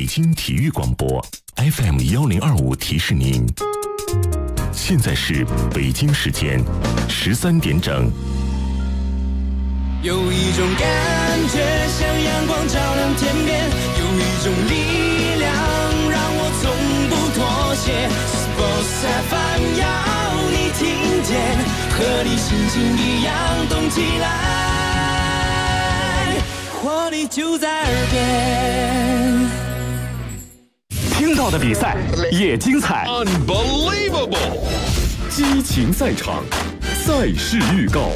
北京体育广播 FM1025提示您，现在是北京时间13点整。 有一种感觉像阳光照亮天边，有一种力量让我从不妥协。Sports FM 要你听见，和你心情一样动起来，活力就在耳边。 听到的比赛也精彩 ，Unbelievable！ 激情赛场，赛事预告。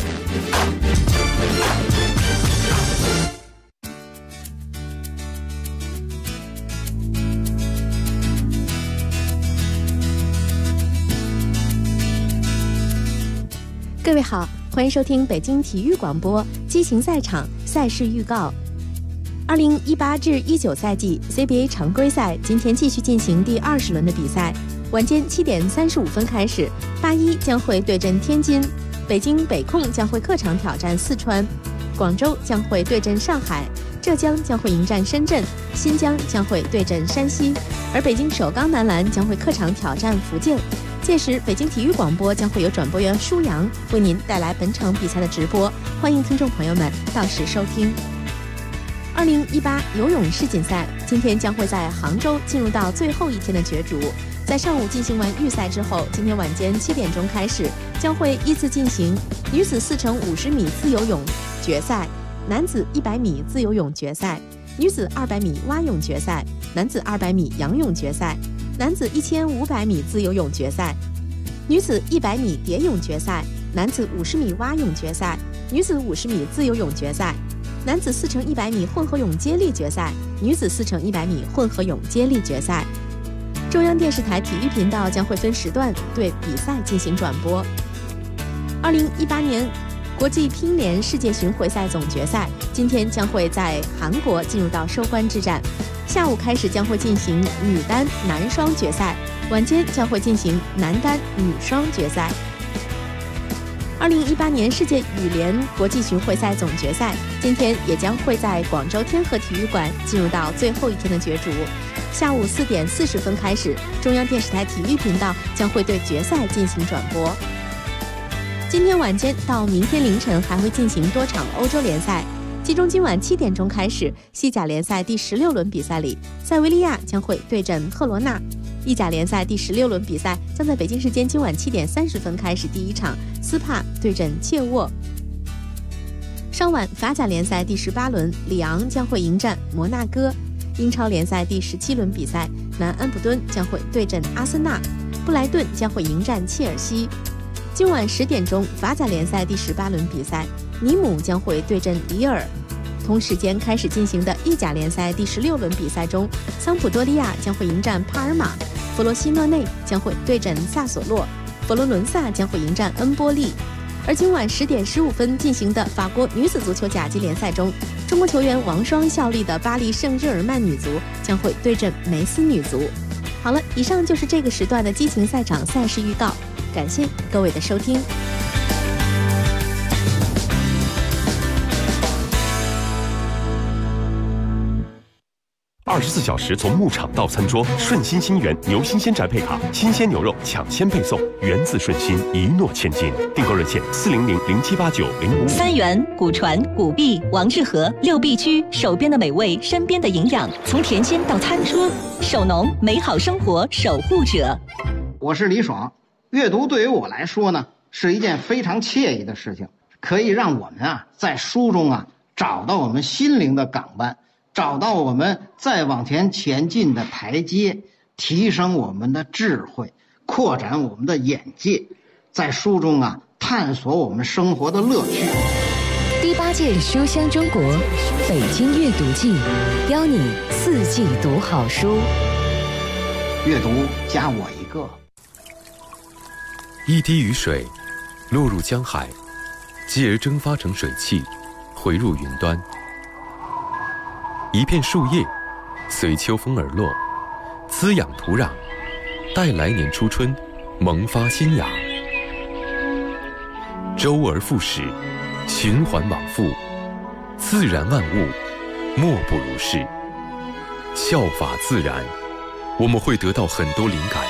各位好，欢迎收听北京体育广播激情赛场赛事预告。2018至19赛季 CBA 常规赛今天继续进行第20轮的比赛，晚间7点35分开始，81将会对阵天津，北京北控将会客场挑战四川，广州将会对阵上海，浙江将会迎战深圳，新疆将会对阵山西，而北京首钢男篮将会客场挑战福建。届时，北京体育广播将会有转播员舒阳为您带来本场比赛的直播，欢迎听众朋友们到时收听。2018游泳世锦赛今天将会在杭州进入到最后一天的角逐，在上午进行完预赛之后，今天晚间7点钟开始，将会依次进行女子4×50米自由泳决赛、男子100米自由泳决赛、女子200米蛙泳决赛、男子200米仰泳决赛、男子1500米自由泳决赛、女子100米蝶泳决赛、男子50米蛙泳决赛、女子50米自由泳决赛、男子4×100米混合泳接力决赛、女子4×100米混合泳接力决赛。中央电视台体育频道将会分时段对比赛进行转播。2018年国际乒联世界巡回赛总决赛今天将会在韩国进入到收官之战，下午开始将会进行女单男双决赛，晚间将会进行男单女双决赛。2018年世界羽联国际巡回赛总决赛今天也将会在广州天河体育馆进入到最后一天的角逐，下午4点40分开始，中央电视台体育频道将会对决赛进行转播。今天晚间到明天凌晨还会进行多场欧洲联赛，其中今晚7点钟开始，西甲联赛第16轮比赛里，塞维利亚将会对阵赫罗纳。意甲联赛第16轮比赛将在北京时间今晚7点30分开始，第一场斯帕对阵切沃。稍晚法甲联赛第18轮，里昂将会迎战摩纳哥。英超联赛第17轮比赛，南安普敦将会对阵阿森纳，布莱顿将会迎战切尔西。今晚10点钟，法甲联赛第18轮比赛，尼姆将会对阵里尔。同时间开始进行的意甲联赛第16轮比赛中，桑普多利亚将会迎战帕尔马，弗罗西诺内将会对阵萨索洛，佛罗伦萨将会迎战恩波利。而今晚10点15分进行的法国女子足球甲级联赛中，中国球员王霜效力的巴黎圣日耳曼女足将会对阵梅斯女足。好了，以上就是这个时段的激情赛场赛事预告，感谢各位的收听。 24小时从牧场到餐桌，顺心新源牛新鲜宅配卡，新鲜牛肉抢先配送，源自顺心，一诺千金。订购热线400078905。 三元、古传、古币、王致和6必居，手边的美味，身边的营养，从甜心到餐桌，守农美好生活守护者。 我是李爽。阅读对于我来说呢，是一件非常惬意的事情，可以让我们在书中找到我们心灵的港湾，找到我们再往前进的台阶，提升我们的智慧，扩展我们的眼界，在书中探索我们生活的乐趣。 第8届书香中国北京阅读季，邀你4季读好书。 阅读加我一个。 一滴雨水落入江海，继而蒸发成水汽，回入云端。一片树叶随秋风而落，滋养土壤，待来年初春萌发新芽。周而复始，循环往复，自然万物莫不如是。 效法自然，我们会得到很多灵感。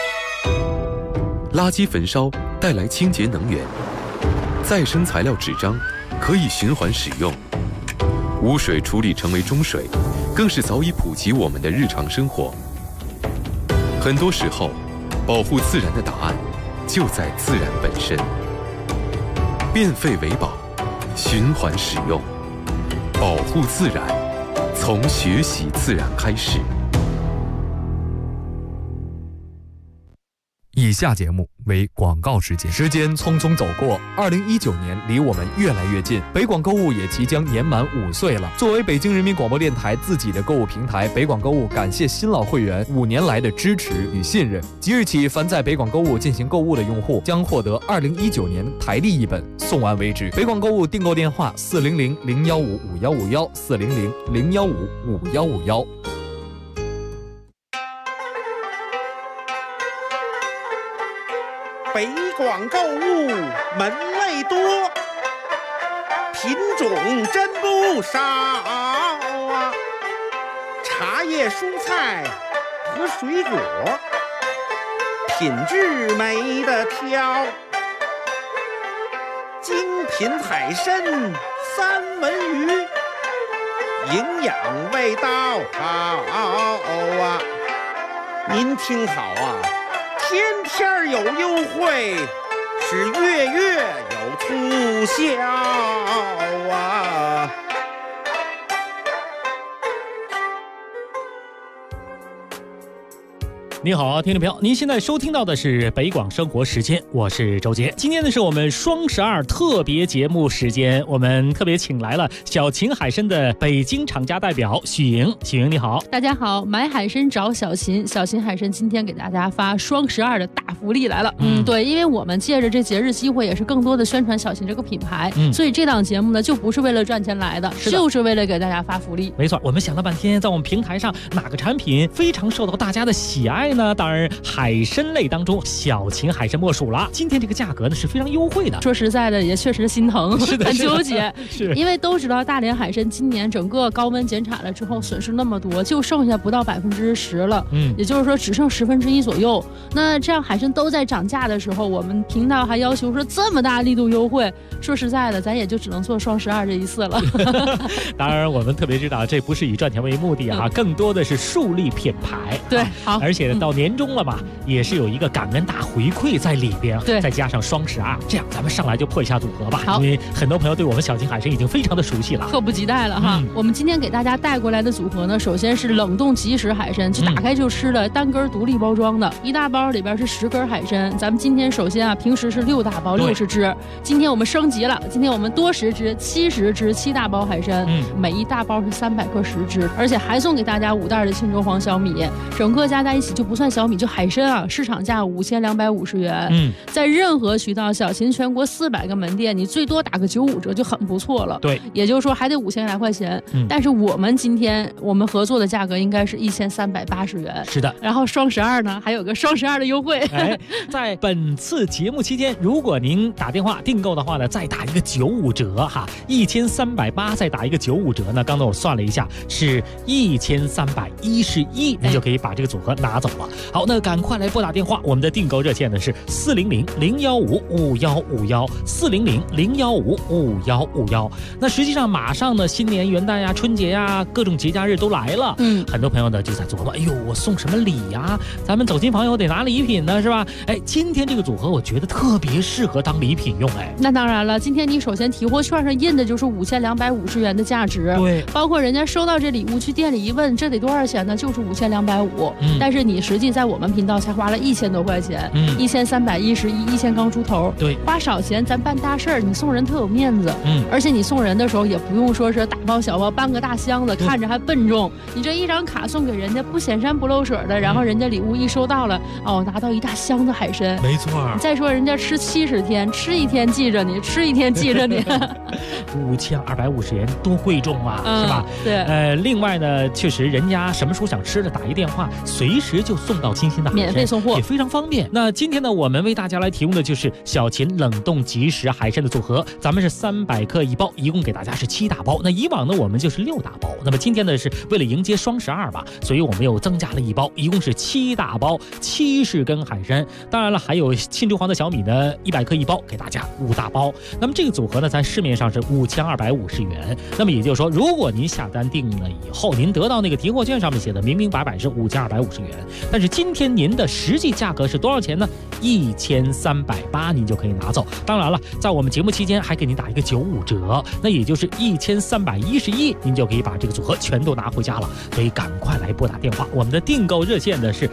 垃圾焚烧带来清洁能源，再生材料纸张可以循环使用，污水处理成为中水，更是早已普及我们的日常生活。很多时候，保护自然的答案就在自然本身。变废为宝，循环使用，保护自然，从学习自然开始。 以下节目为广告时间。时间匆匆走过，2019年离我们越来越近，北广购物也即将年满5岁了。作为北京人民广播电台自己的购物平台，北广购物感谢新老会员5年来的支持与信任。即日起，凡在北广购物进行购物的用户将获得2019年台历1本，送完为止。北广购物订购电话400-015-5151，400-015-5151。 北广购物门类多，品种真不少啊！茶叶、蔬菜和水果，品质没得挑。精品海参、三文鱼，营养味道好啊！您听好啊！天天有优惠，是月月有促销啊！ 你好，听众朋友，您现在收听到的是北广生活时间，我是周杰。今天呢是我们双12特别节目时间，我们特别请来了小秦海参的北京厂家代表许莹。许莹你好。 大家好，买海参找小秦，小秦海参今天给大家发双12的大福利来了。对，因为我们借着这节日机会，也是更多的宣传小秦这个品牌，所以这档节目呢就不是为了赚钱来的，就是为了给大家发福利。 没错，我们想了半天，在我们平台上哪个产品非常受到大家的喜爱呢？当然海参类当中小秦海参莫属了。今天这个价格呢是非常优惠的， 说实在的也确实心疼， 是的， 很纠结。 是因为都知道大连海参今年整个高温减产了之后损失那么多，就剩下不到10%了，也就是说只剩1/10左右。那这样海参都在涨价的时候，我们频道还要求说这么大力度优惠，说实在的咱也就只能做双12这一次了。 当然我们特别知道这不是以赚钱为目的啊，更多的是树立品牌。 对，好， 而且到年终了嘛，也是有一个感恩大回馈在里边， 对， 再加上双12，这样咱们上来就破一下组合吧。 好， 因为很多朋友对我们小秦海参已经非常的熟悉了， 迫不及待了哈。我们今天给大家带过来的组合呢，首先是冷冻即食海参，就打开就吃的，单根独立包装的，一大包里边是10根海参。咱们今天首先啊，平时是6大包60只，今天我们升级了，今天我们多10只70只7大包海参，每一大包是300克10只，而且还送给大家5袋的庆州黄小米，整个加在一起就不算小米，就海参啊，市场价5250元。在任何渠道，小秦全国400个门店，你最多打个95折就很不错了。 对， 也就是说还得5000来块钱。但是我们今天我们合作的价格应该是1380元。 是的， 然后双12呢，还有个双12的优惠。 在本次节目期间，如果您打电话订购的话呢，再打一个95折哈，1380再打一个95折呢，刚才我算了一下是1311，您就可以把这个组合拿走了。好，那赶快来拨打电话，我们的订购热线呢是400-015-5151，400-015-5151。那实际上马上呢，新年元旦呀、春节呀，各种节假日都来了。很多朋友呢就在琢磨，哎呦，我送什么礼呀？咱们走亲访友得拿礼品呢，是吧？哎，今天这个组合我觉得特别适合当礼品用。哎， 那当然了，今天你首先提货券上印的就是5250元的价值， 对， 包括人家收到这礼物去店里一问，这得多少钱呢？就是5250，但是你实际在我们频道才花了1000多块钱，1311，1000刚出头， 对， 花少钱咱办大事儿，你送人特有面子，而且你送人的时候也不用说是大包小包搬个大箱子，看着还笨重，你这一张卡送给人家不显山不漏水的，然后人家礼物一收到了，拿到一大箱子海参， 没错。 再说人家吃70天，吃1天记着你，吃1天记着你 ，5250元多贵重啊，是吧？ 对， 另外呢，确实人家什么时候想吃的打一电话，随时就就送到新鲜的海参， 免费送货， 也非常方便。那今天呢，我们为大家来提供的就是小秦冷冻即食海参的组合，咱们是300克一包，一共给大家是7大包。那以往呢，我们就是6大包。那么今天呢，是为了迎接双12吧，所以我们又增加了一包，一共是7大包，70根海参。当然了，还有庆州黄的小米呢，100克一包，给大家5大包。那么这个组合呢，在市面上是5250元。那么也就是说，如果您下单定了以后，您得到那个提货券上面写的明明白白是5250元，但是今天您的实际价格是多少钱呢？1380，您就可以拿走。当然了，在我们节目期间还给您打一个95折，那也就是1311，您就可以把这个组合全都拿回家了。所以赶快来拨打电话，我们的订购热线呢是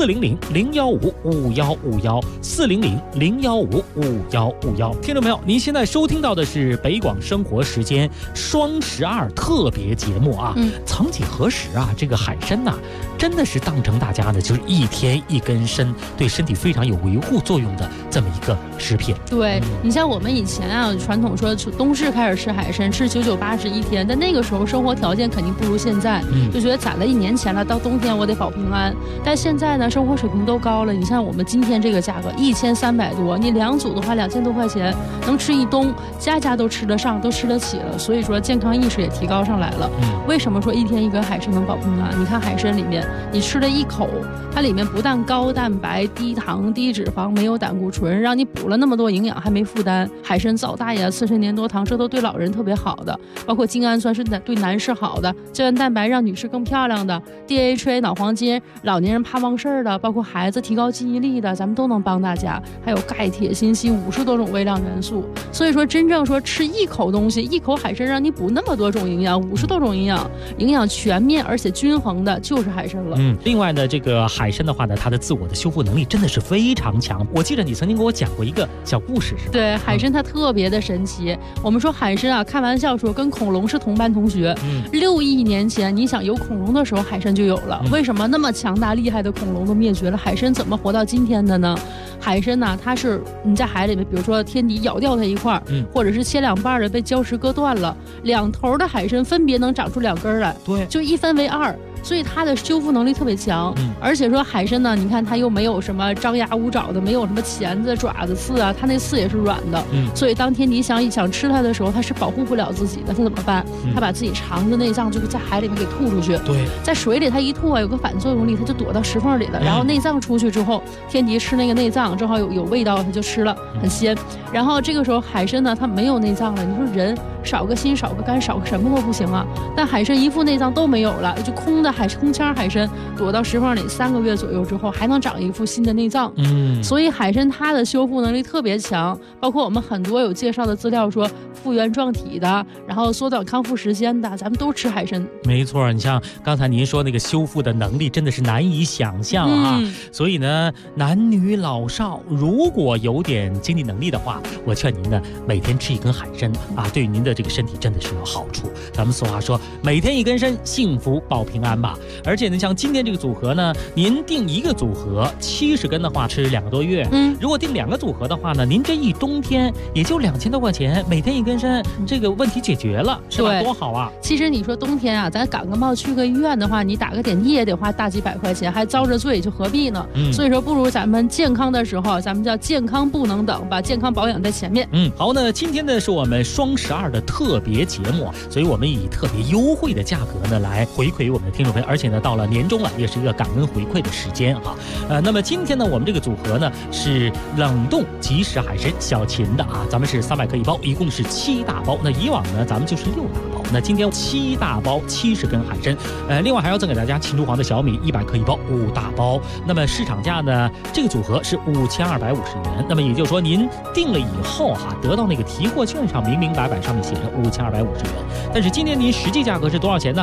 400-015-5151，400-015-5151。听众朋友，您现在收听到的是北广生活时间双12特别节目啊。曾几何时啊，这个海参呐，真的是当成大家呢就是一天一根参，对身体非常有维护作用的这么一个食品。 对，你像我们以前啊，传统说冬至开始吃海参，吃9980一天，但那个时候生活条件肯定不如现在，就觉得攒了1年钱了，到冬天我得保平安。但现在呢，生活水平都高了，你像我们今天这个价格1300多，你2组的话2000多块钱，能吃一冬，家家都吃得上，都吃得起了。所以说健康意识也提高上来了。为什么说一天一根海参能保平安？你看海参里面，你吃了一口，它里面不但高蛋白、低糖、低脂肪，没有胆固醇，让你补了那么多营养还没负担。海参皂大呀、次肾粘多糖，这都对老人特别好的，包括精氨酸是对男士好的，胶原蛋白让女士更漂亮的， DHA 脑黄金，老年人怕忘事儿的，包括孩子提高记忆力的，咱们都能帮大家。还有钙、铁、锌、硒50多种微量元素。所以说真正说吃一口东西，一口海参让你补那么多种营养，50多种营养，营养全面而且均衡的就是海参了。 另外呢，这个海参的话呢，它的自我的修复能力真的是非常强。我记得你曾经给我讲过一个小故事，是吧？ 对，海参它特别的神奇。我们说海参啊，开玩笑说跟恐龙是同班同学。6亿年前，你想有恐龙的时候，海参就有了。为什么那么强大厉害的恐龙都灭绝了，海参怎么活到今天的呢？海参呢，它是你在海里面，比如说天敌咬掉它一块，或者是切2半的被礁石割断了，2头的海参分别能长出2根来， 对， 就1分为2。所以它的修复能力特别强，而且说海参呢，你看它又没有什么张牙舞爪的，没有什么钳子、爪子、刺啊，它那刺也是软的，所以当天敌想吃它的时候，它是保护不了自己的，它怎么办？它把自己肠子、内脏就在海里面给吐出去。 对， 在水里它一吐啊，有个反作用力，它就躲到石缝里了。然后内脏出去之后，天敌吃那个内脏，正好有味道，它就吃了，很鲜。然后这个时候海参呢，它没有内脏了，你说人少个心、少个肝、少个什么都不行啊。但海参一副内脏都没有了，就空腔海参躲到石缝里3个月左右之后，还能长一副新的内脏。所以海参它的修复能力特别强，包括我们很多有介绍的资料说复原状体的，然后缩短康复时间的，咱们都吃海参。 没错，你像刚才您说那个修复的能力真的是难以想象啊。所以呢，男女老少如果有点经济能力的话，我劝您呢每天吃一根海参啊，对您的这个身体真的是有好处。咱们俗话说，每天一根参，幸福保平安吧。而且呢，像今天这个组合呢，您订一个组合70根的话，吃2个多月。如果订2个组合的话呢，您这一冬天也就2000多块钱，每天一根参，这个问题解决了，是吧？多好啊！ 其实你说冬天啊，咱感个冒去个医院的话，你打个点滴也得花大几百块钱，还遭着罪，就何必呢？所以说，不如咱们健康的时候，咱们叫健康不能等，把健康保养在前面。 好，那今天呢是我们双12的特别节目，所以我们以特别优惠的价格呢来回馈我们的听众朋友，而且呢到了年终了，也是一个感恩回馈的时间哈。那么今天呢，我们这个组合呢是冷冻即食海参小秦的啊，咱们是300克一包，一共是7大包。那以往呢，咱们就是6大包，那今天7大包70根海参，另外还要赠给大家庆州黄的小米100克一包，5大包。那么市场价呢，这个组合是5250元。那么也就是说，您订了以后哈，得到那个提货券上明明白白上面写着5250元，但是今天您实际价格是多少钱呢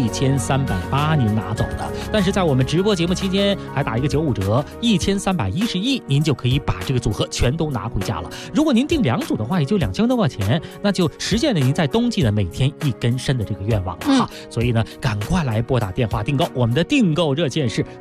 ？1380您拿走的。但是在我们直播节目期间还打一个95折，1311，您就可以把这个组合全都拿回家了。如果您订2组的话，也就2000多块钱，那就实现了您在冬季的每天一一根参的这个愿望了哈。所以呢，赶快来拨打电话订购，我们的订购热线是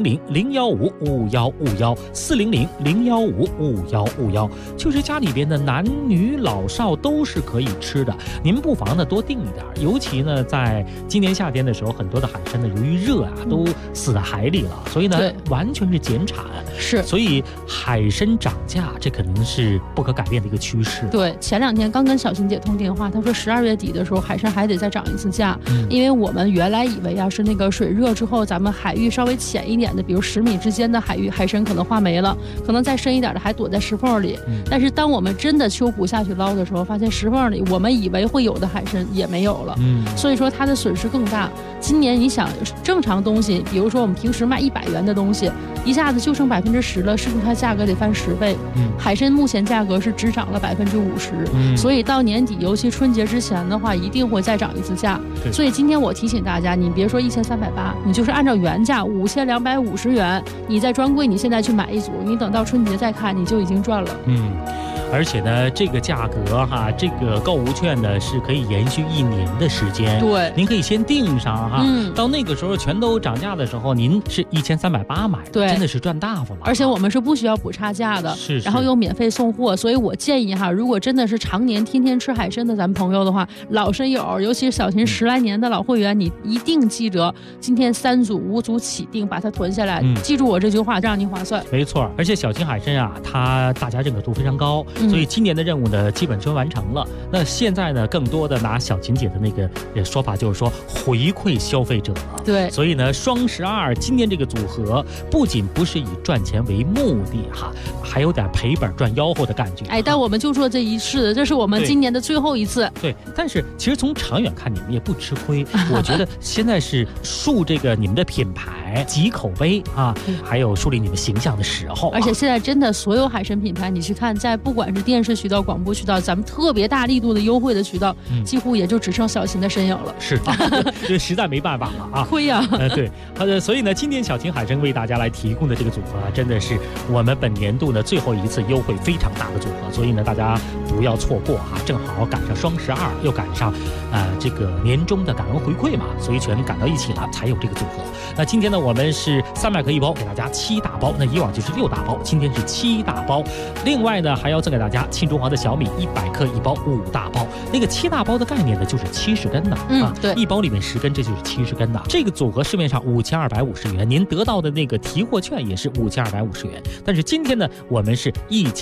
400-015-5151，400-015-5151，就是家里边的男女老少都是可以吃的。您不妨呢多订一点，尤其呢在今年夏天的时候，很多的海参呢由于热啊都死在海里了，所以呢完全是减产。 是， 所以海参涨价，这肯定是不可改变的一个趋势。 对，前2天刚跟小琴姐通电话，她说12月底的时候海参还得再涨一次价，因为我们原来以为啊是那个水热之后，咱们海域稍微浅一点的，比如10米之间的海域海参可能化没了，可能再深一点的还躲在石缝里。但是当我们真的秋捕下去捞的时候，发现石缝里我们以为会有的海参也没有了。所以说它的损失更大。今年你想正常东西，比如说我们平时卖100元的东西，一下子就剩10%了，是不是它价格得翻10倍？海参目前价格是只涨了50%，所以到年底，尤其春节之前的话，一定会再涨一次价。所以今天我提醒大家，你别说1380，你就是按照原价5250元，你在专柜你现在去买一组，你等到春节再看，你就已经赚了。 而且呢，这个价格哈，这个购物券呢是可以延续1年的时间。 对， 您可以先订上哈，到那个时候全都涨价的时候，您是1380买， 对， 真的是赚大发了。 而且我们是不需要补差价的，然后又免费送货，所以我建议哈，如果真的是常年天天吃海参的咱们朋友的话，老参友，尤其是小琴10来年的老会员，你一定记得今天3组5组起订，把它囤下来，记住我这句话，让您划算。 没错，而且小琴海参啊，它大家认可度非常高。所以今年的任务呢，基本就完成了。那现在呢，更多的拿小琴姐的那个说法，就是说回馈消费者。 对， 所以呢，双12今年这个组合不仅不是以赚钱为目的哈，还有点赔本赚吆喝的感觉。 但我们就做这一次，这是我们今年的最后一次。 对，但是其实从长远看，你们也不吃亏。我觉得现在是树这个你们的品牌、集口碑啊，还有树立你们形象的时候。 而且现在真的所有海参品牌，你去看，在不管是电视渠道、广播渠道，咱们特别大力度的优惠的渠道，几乎也就只剩小琴的身影了。 是，这实在没办法了啊， 亏呀。 对，所以呢，今天小琴海参为大家来提供的这个组合啊，真的是我们本年度呢最后一次优惠非常大的组合，所以呢，大家不要错过哈，正好赶上双12，又赶上这个年终的感恩回馈嘛，所以全赶到一起了，才有这个组合。那今天呢，我们是300克1包，给大家7大包，那以往就是6大包，今天是7大包。另外呢，还要赠给大家庆中华的小米100克1包5大包。那个7大包的概念呢，就是70根的对 ，1包里面10根，这就是70根的。这个组合市面上5250元，您得到的那个提货券也是5250元。但是今天呢，我们是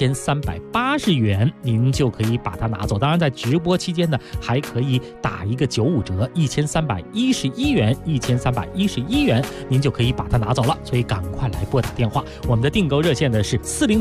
1380元，您就可以把它拿走。当然，在直播期间呢，还可以打一个95折，1311元，1311元，您就可以把它拿走了。所以赶快来拨打电话，我们的订购热线呢是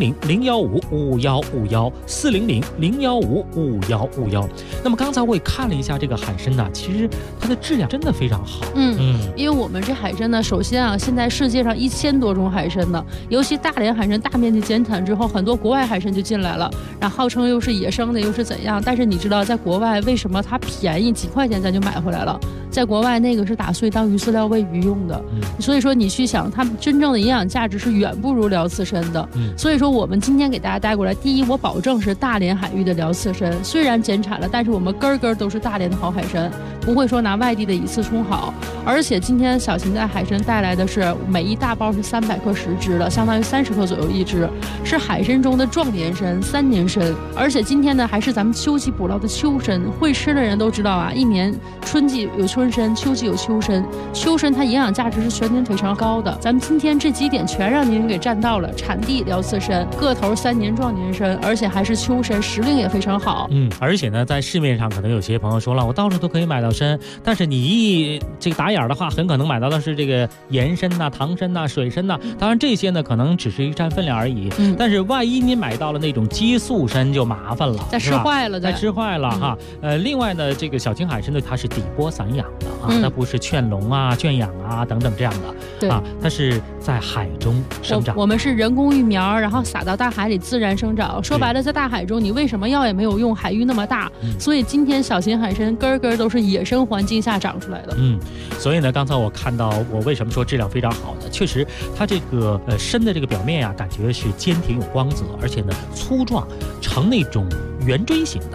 400-015-5151，400-015-5151。那么刚才我也看了一下这个海参呢，其实它的质量真的非常好。 因为我们这海参呢，首先啊，现在世界上1000多种海参呢，尤其大连海参大面积减产之后，很多国外海参就进来了，然后号称又是野生的，又是怎样？但是你知道，在国外为什么它便宜几块钱咱就买回来了？在国外那个是打碎当鱼饲料喂鱼用的，所以说你去想，它真正的营养价值是远不如辽刺参的。所以说我们今天给大家带过来，第一，我保证是大连海域的辽刺参，虽然减产了，但是我们根根都是大连的好海参，不会说拿外地的以次充好。而且今天小琴在海参带来的是每一大包是300克10只的，相当于30克左右一只，是海参中的壮年参、3年参。而且今天呢，还是咱们秋季捕捞的秋参，会吃的人都知道啊，一年春季有春参，秋季有秋参，秋参它营养价值是全年非常高的。咱们今天这几点全让您给占到了，产地辽刺参，个头3年壮年参，而且还是秋参，时令也非常好。 而且呢，在市面上可能有些朋友说了，我到处都可以买到参，但是你这个打眼的话，很可能买到的是这个盐参呐、糖参呐、水参呐。当然这些呢，可能只是一占分量而已。但是万一你买到了那种激素参就麻烦了， 再吃坏了， 再吃坏了哈。另外呢，这个小琴海参呢，它是底波散养的啊，它不是圈笼啊、圈养啊等等这样的。 对啊， 它是在海中生长。 我们是人工育苗，然后撒到大海里自然生长。说白了，在大海中你为什么药也没有用，海域那么大，所以今天小琴海参根根都是野生环境下长出来的。 所以呢，刚才我看到，我为什么说质量非常好呢？确实，它这个参的这个表面呀，感觉是坚挺有光泽，而且呢粗壮，呈那种圆锥形的啊，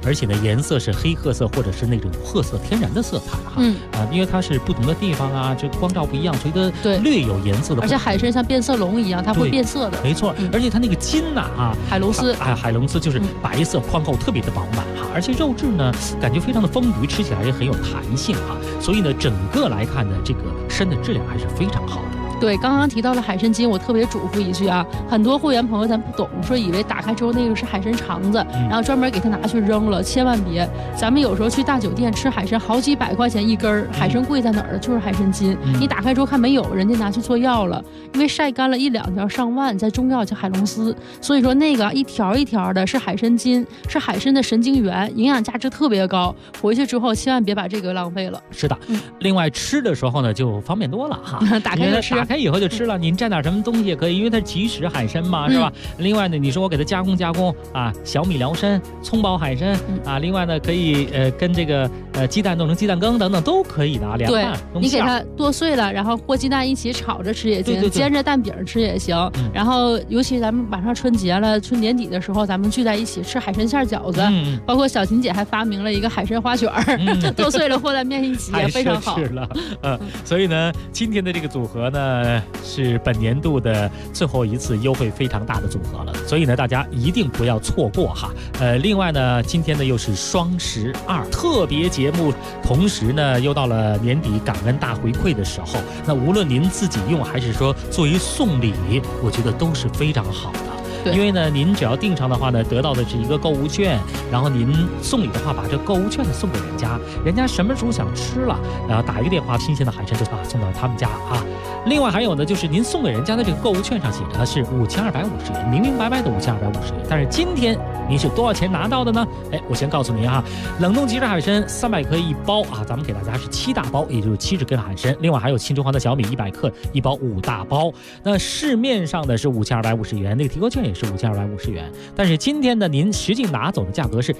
而且呢颜色是黑褐色或者是那种褐色天然的色彩哈。因为它是不同的地方啊，这光照不一样，所以它略有颜色的。 而且海参像变色龙一样，它会变色的。 没错，而且它那个筋海龙丝海龙丝就是白色宽厚，特别的饱满哈，而且肉质呢感觉非常的丰腴，吃起来也很有弹性哈。所以呢整个来看呢，这个参的质量还是非常好的。 对，刚刚提到了海参筋，我特别嘱咐一句啊，很多会员朋友咱不懂，说以为打开之后那个是海参肠子，然后专门给他拿去扔了，千万别。咱们有时候去大酒店吃海参，好几百块钱一根，海参贵在哪儿？就是海参筋。你打开之后看没有，人家拿去做药了，因为晒干了1、2条上万，在中药叫海龙丝，所以说那个一条一条的是海参筋，是海参的神经元，营养价值特别高。回去之后千万别把这个浪费了。 是的，另外吃的时候呢就方便多了哈， 打开就吃。 打开以后就吃了，您蘸点什么东西也可以，因为它是即食海参嘛，是吧？另外呢，你说我给它加工啊，小米辽参、葱爆海参啊，另外呢可以跟这个鸡蛋弄成鸡蛋羹等等都可以的啊，凉拌。 你给它剁碎了，然后和鸡蛋一起炒着吃也行，煎着蛋饼吃也行。然后尤其咱们马上春节了，春年底的时候，咱们聚在一起吃海参馅饺子，包括小琴姐还发明了一个海参花卷剁碎了和在面一起也非常好。 太奢侈了，所以呢，今天的这个组合呢是本年度的最后一次优惠非常大的组合了，所以呢大家一定不要错过哈。另外呢，今天呢又是双12特别节目，同时呢又到了年底感恩大回馈的时候，那无论您自己用还是说作为送礼，我觉得都是非常好的。因为呢，您只要订上的话呢，得到的是一个购物券，然后您送礼的话，把这购物券呢送给人家，人家什么时候想吃了，然后打一个电话，新鲜的海参就送到他们家啊。另外还有呢，就是您送给人家的这个购物券上写着是5250元，明明白白的5250元，但是今天您是多少钱拿到的呢？我先告诉您哈，冷冻即食海参300克1包啊，咱们给大家是7大包，也就是70根海参，另外还有青城黄的小米100克1包5大包。那市面上的是5250元，那个提购券也是5250元，但是今天呢，您实际拿走的价格是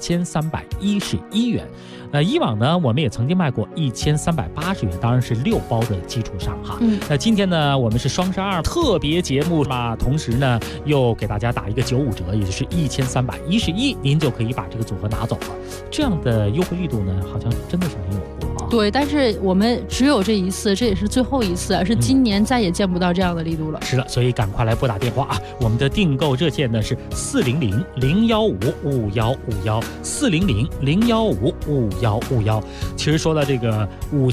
1311元。以往呢，我们也曾经卖过1380元，当然是6包的基础上哈。那今天呢，我们是双12特别节目嘛，同时呢又给大家打一个95折，也就是1311，您就可以把这个组合拿走了。这样的优惠力度呢，好像真的是没有过啊。 对，但是我们只有这一次，这也是最后一次，是今年再也见不到这样的力度了。 是的，所以赶快来拨打电话啊！我们的订购热线呢是400-015-515，400-015-515。其实说到这个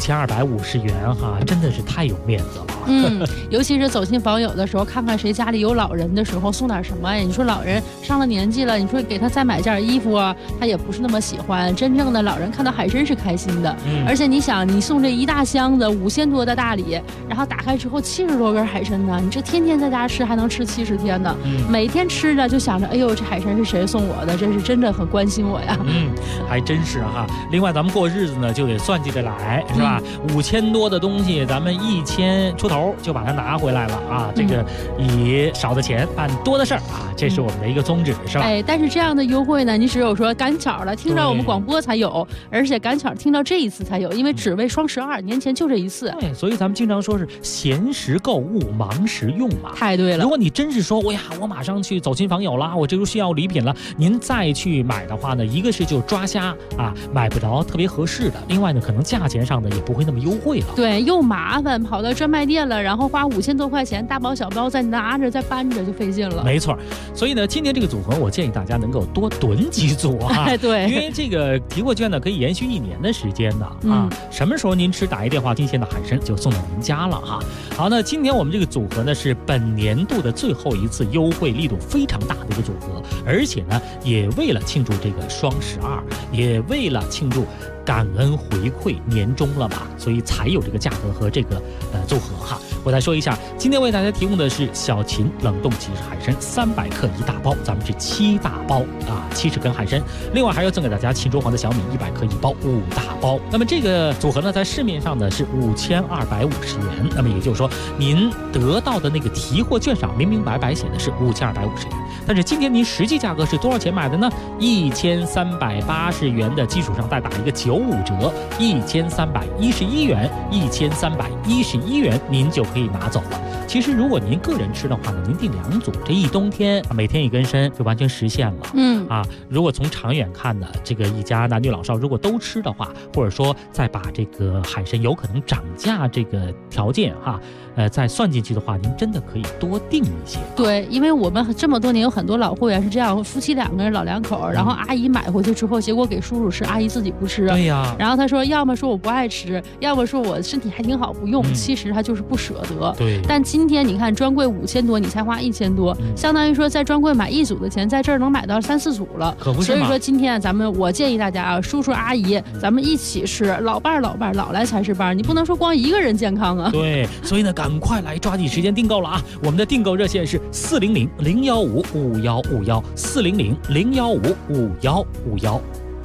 5250元哈，真的是太有面子了。 尤其是走亲访友的时候，看看谁家里有老人的时候，送点什么呀？你说老人上了年纪了，你说给他再买件衣服啊，他也不是那么喜欢。真正的老人看到海参是开心的，而且你想，你送这一大箱子5000多的大礼，然后打开之后70多根海参呢，你这天天在家吃还能吃70天呢。每天吃着就想着，哎呦，这海参是谁送我的？这是真的很关心我呀。 还真是哈。另外咱们过日子呢就得算计着来，是吧？5000多的东西，咱们1000出头就把它拿回来了啊！这个以少的钱办多的事儿啊，这是我们的一个宗旨，是吧？ 但是这样的优惠呢，你只有说赶巧了听到我们广播才有，而且赶巧听到这一次才有，因为只为双12年前就这一次。 对，所以咱们经常说是闲时购物，忙时用嘛。 太对了。 如果你真是说，我马上去走亲访友啦，我这就需要礼品了，您再去买的话呢，一个是就抓瞎啊，买不着特别合适的；另外呢，可能价钱上呢也不会那么优惠了。 对，又麻烦，跑到专卖店了，然后花5000多块钱，大包小包再拿着再搬着就费劲了。 没错，所以呢，今天这个组合我建议大家能够多囤几组啊。 对， 因为这个提货券呢可以延续1年的时间的啊。什么时候您吃打一电话，新鲜的海参就送到您家了哈。好，那今天我们这个组合呢是本年度的最后一次优惠力度非常大的一个组合，而且呢也为了庆祝这个双12，也为了庆祝感恩回馈年终了嘛，所以才有这个价格和这个组合哈。我再说一下，今天为大家提供的是小秦冷冻即食海参300克1大包，咱们是7大包啊，70根海参，另外还要赠给大家秦州黄的小米100克1包5大包。那么这个组合呢，在市面上呢是5250元，那么也就是说，您得到的那个提货券上明明白白写的是5250元，但是今天您实际价格是多少钱买的呢？1380元的基础上再打一个95 95折，1311元，1311元您就可以拿走了。其实如果您个人吃的话呢，您订2组，这一冬天每天1根参就完全实现了。如果从长远看呢，这个一家男女老少如果都吃的话，或者说再把这个海参有可能涨价这个条件再算进去的话，您真的可以多订一些。 对，因为我们这么多年有很多老会员是这样，夫妻2个人老两口，然后阿姨买回去之后，结果给叔叔吃，阿姨自己不吃。 对呀。 然后他说，要么说我不爱吃，要么说我身体还挺好不用。其实他就是不舍得。 对。 但今天你看专柜5000多，你才花1000多，相当于说在专柜买1组的钱，在这儿能买到3、4组了。 可不是嘛。 所以说今天我建议大家叔叔阿姨，咱们一起吃，老伴老来才是伴，你不能说光一个人健康啊。 对，所以呢，赶快来抓紧时间订购了啊！我们的订购热线是400-015-5151，400-015-5151。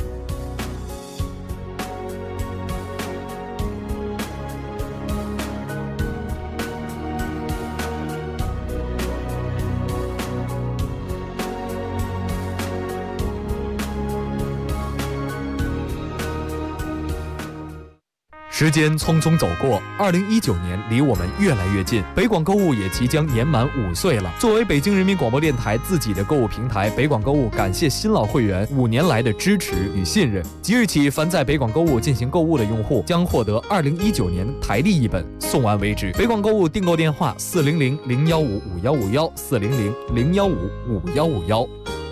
时间匆匆走过，2019年离我们越来越近，北广购物也即将年满5岁了。作为北京人民广播电台自己的购物平台，北广购物感谢新老会员5年来的支持与信任。即日起，凡在北广购物进行购物的用户将获得2019年台历一本，送完为止。北广购物订购电话：400-015-5151，400-015-5151。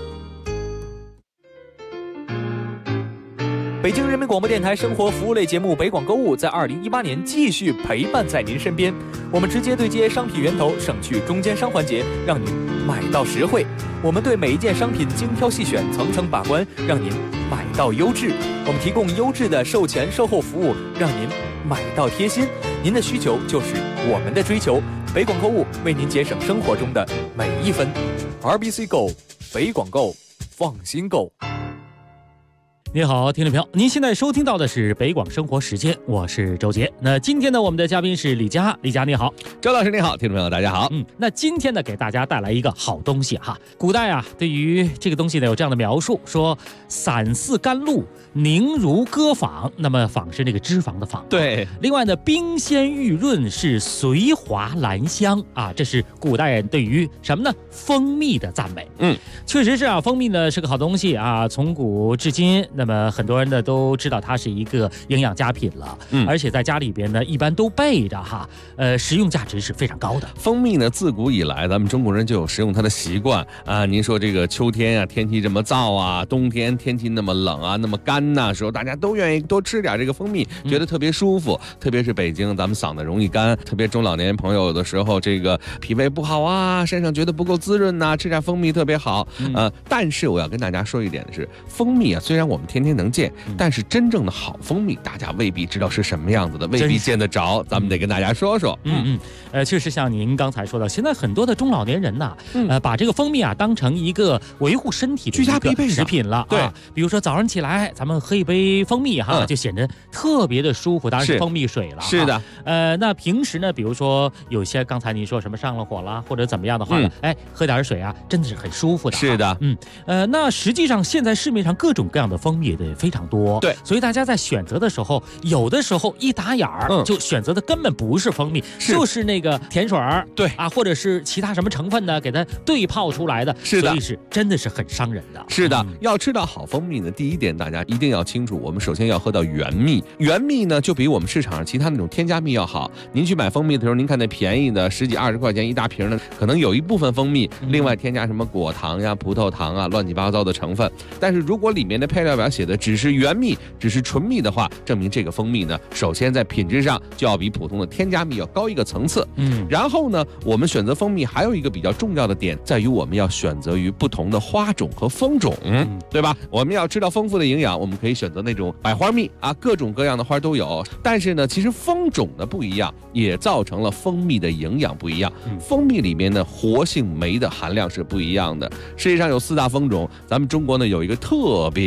北京人民广播电台生活服务类节目《北广购物》在2018年继续陪伴在您身边。我们直接对接商品源头，省去中间商环节，让您买到实惠。我们对每一件商品精挑细选，层层把关，让您买到优质。我们提供优质的售前售后服务，让您买到贴心。您的需求就是我们的追求。北广购物为您节省生活中的每一分。RBC Go， 北广购，放心购。 你好，听众朋友，您现在收听到的是北广生活时间，我是周杰。那今天呢，我们的嘉宾是李佳，李佳你好。 周老师你好，听众朋友大家好。 那今天呢，给大家带来一个好东西哈。古代对于这个东西呢有这样的描述，说散似甘露，凝如鸽坊。那么坊是那个脂肪的坊。 对。 另外呢，冰鲜玉润是随滑兰香啊，这是古代人对于什么呢？蜂蜜的赞美。确实是啊，蜂蜜呢是个好东西啊，从古至今。那么很多人呢都知道它是一个营养佳品了，而且在家里边呢一般都备着实用价值是非常高的。 蜂蜜呢自古以来咱们中国人就有食用它的习惯啊。您说这个秋天天气这么燥啊，冬天天气那么冷啊，那么干呐，时候大家都愿意多吃点这个蜂蜜，觉得特别舒服。特别是北京咱们嗓子容易干，特别中老年朋友有的时候这个脾胃不好啊，身上觉得不够滋润呐，吃点蜂蜜特别好。但是我要跟大家说一点的是，蜂蜜虽然我们天天能见，但是真正的好蜂蜜大家未必知道是什么样子的，未必见得着，咱们得跟大家说说。 确实像您刚才说的，现在很多的中老年人把这个蜂蜜当成一个维护身体的居家必备食品了。对，比如说早上起来咱们喝一杯蜂蜜就显得特别的舒服，当然是蜂蜜水了。 是的。 那平时呢，比如说有些刚才您说什么上了火了或者怎么样的话呢，喝点水真的是很舒服的。 是的。 那实际上现在市面上各种各样的蜂蜜的非常多。 对， 所以大家在选择的时候，有的时候一打眼就选择的根本不是蜂蜜，就是那个甜水对或者是其他什么成分呢，给它对泡出来的。 是的， 所以是真的是很伤人的。 是的，要吃到好蜂蜜呢，第一点大家一定要清楚，我们首先要喝到原蜜。原蜜呢就比我们市场上其他那种添加蜜要好。您去买蜂蜜的时候，您看那便宜的10几20块钱一大瓶的，可能有一部分蜂蜜另外添加什么果糖呀、葡萄糖啊，乱七八糟的成分。但是如果里面的配料表写的只是原蜜，只是纯蜜的话，证明这个蜂蜜呢，首先在品质上就要比普通的添加蜜要高一个层次。然后呢，我们选择蜂蜜还有一个比较重要的点，在于我们要选择于不同的花种和蜂种，对吧？我们要吃到丰富的营养，我们可以选择那种百花蜜各种各样的花都有。但是呢，其实蜂种的不一样，也造成了蜂蜜的营养不一样。蜂蜜里面的活性酶的含量是不一样的。世界上有4大蜂种，咱们中国呢有一个特别有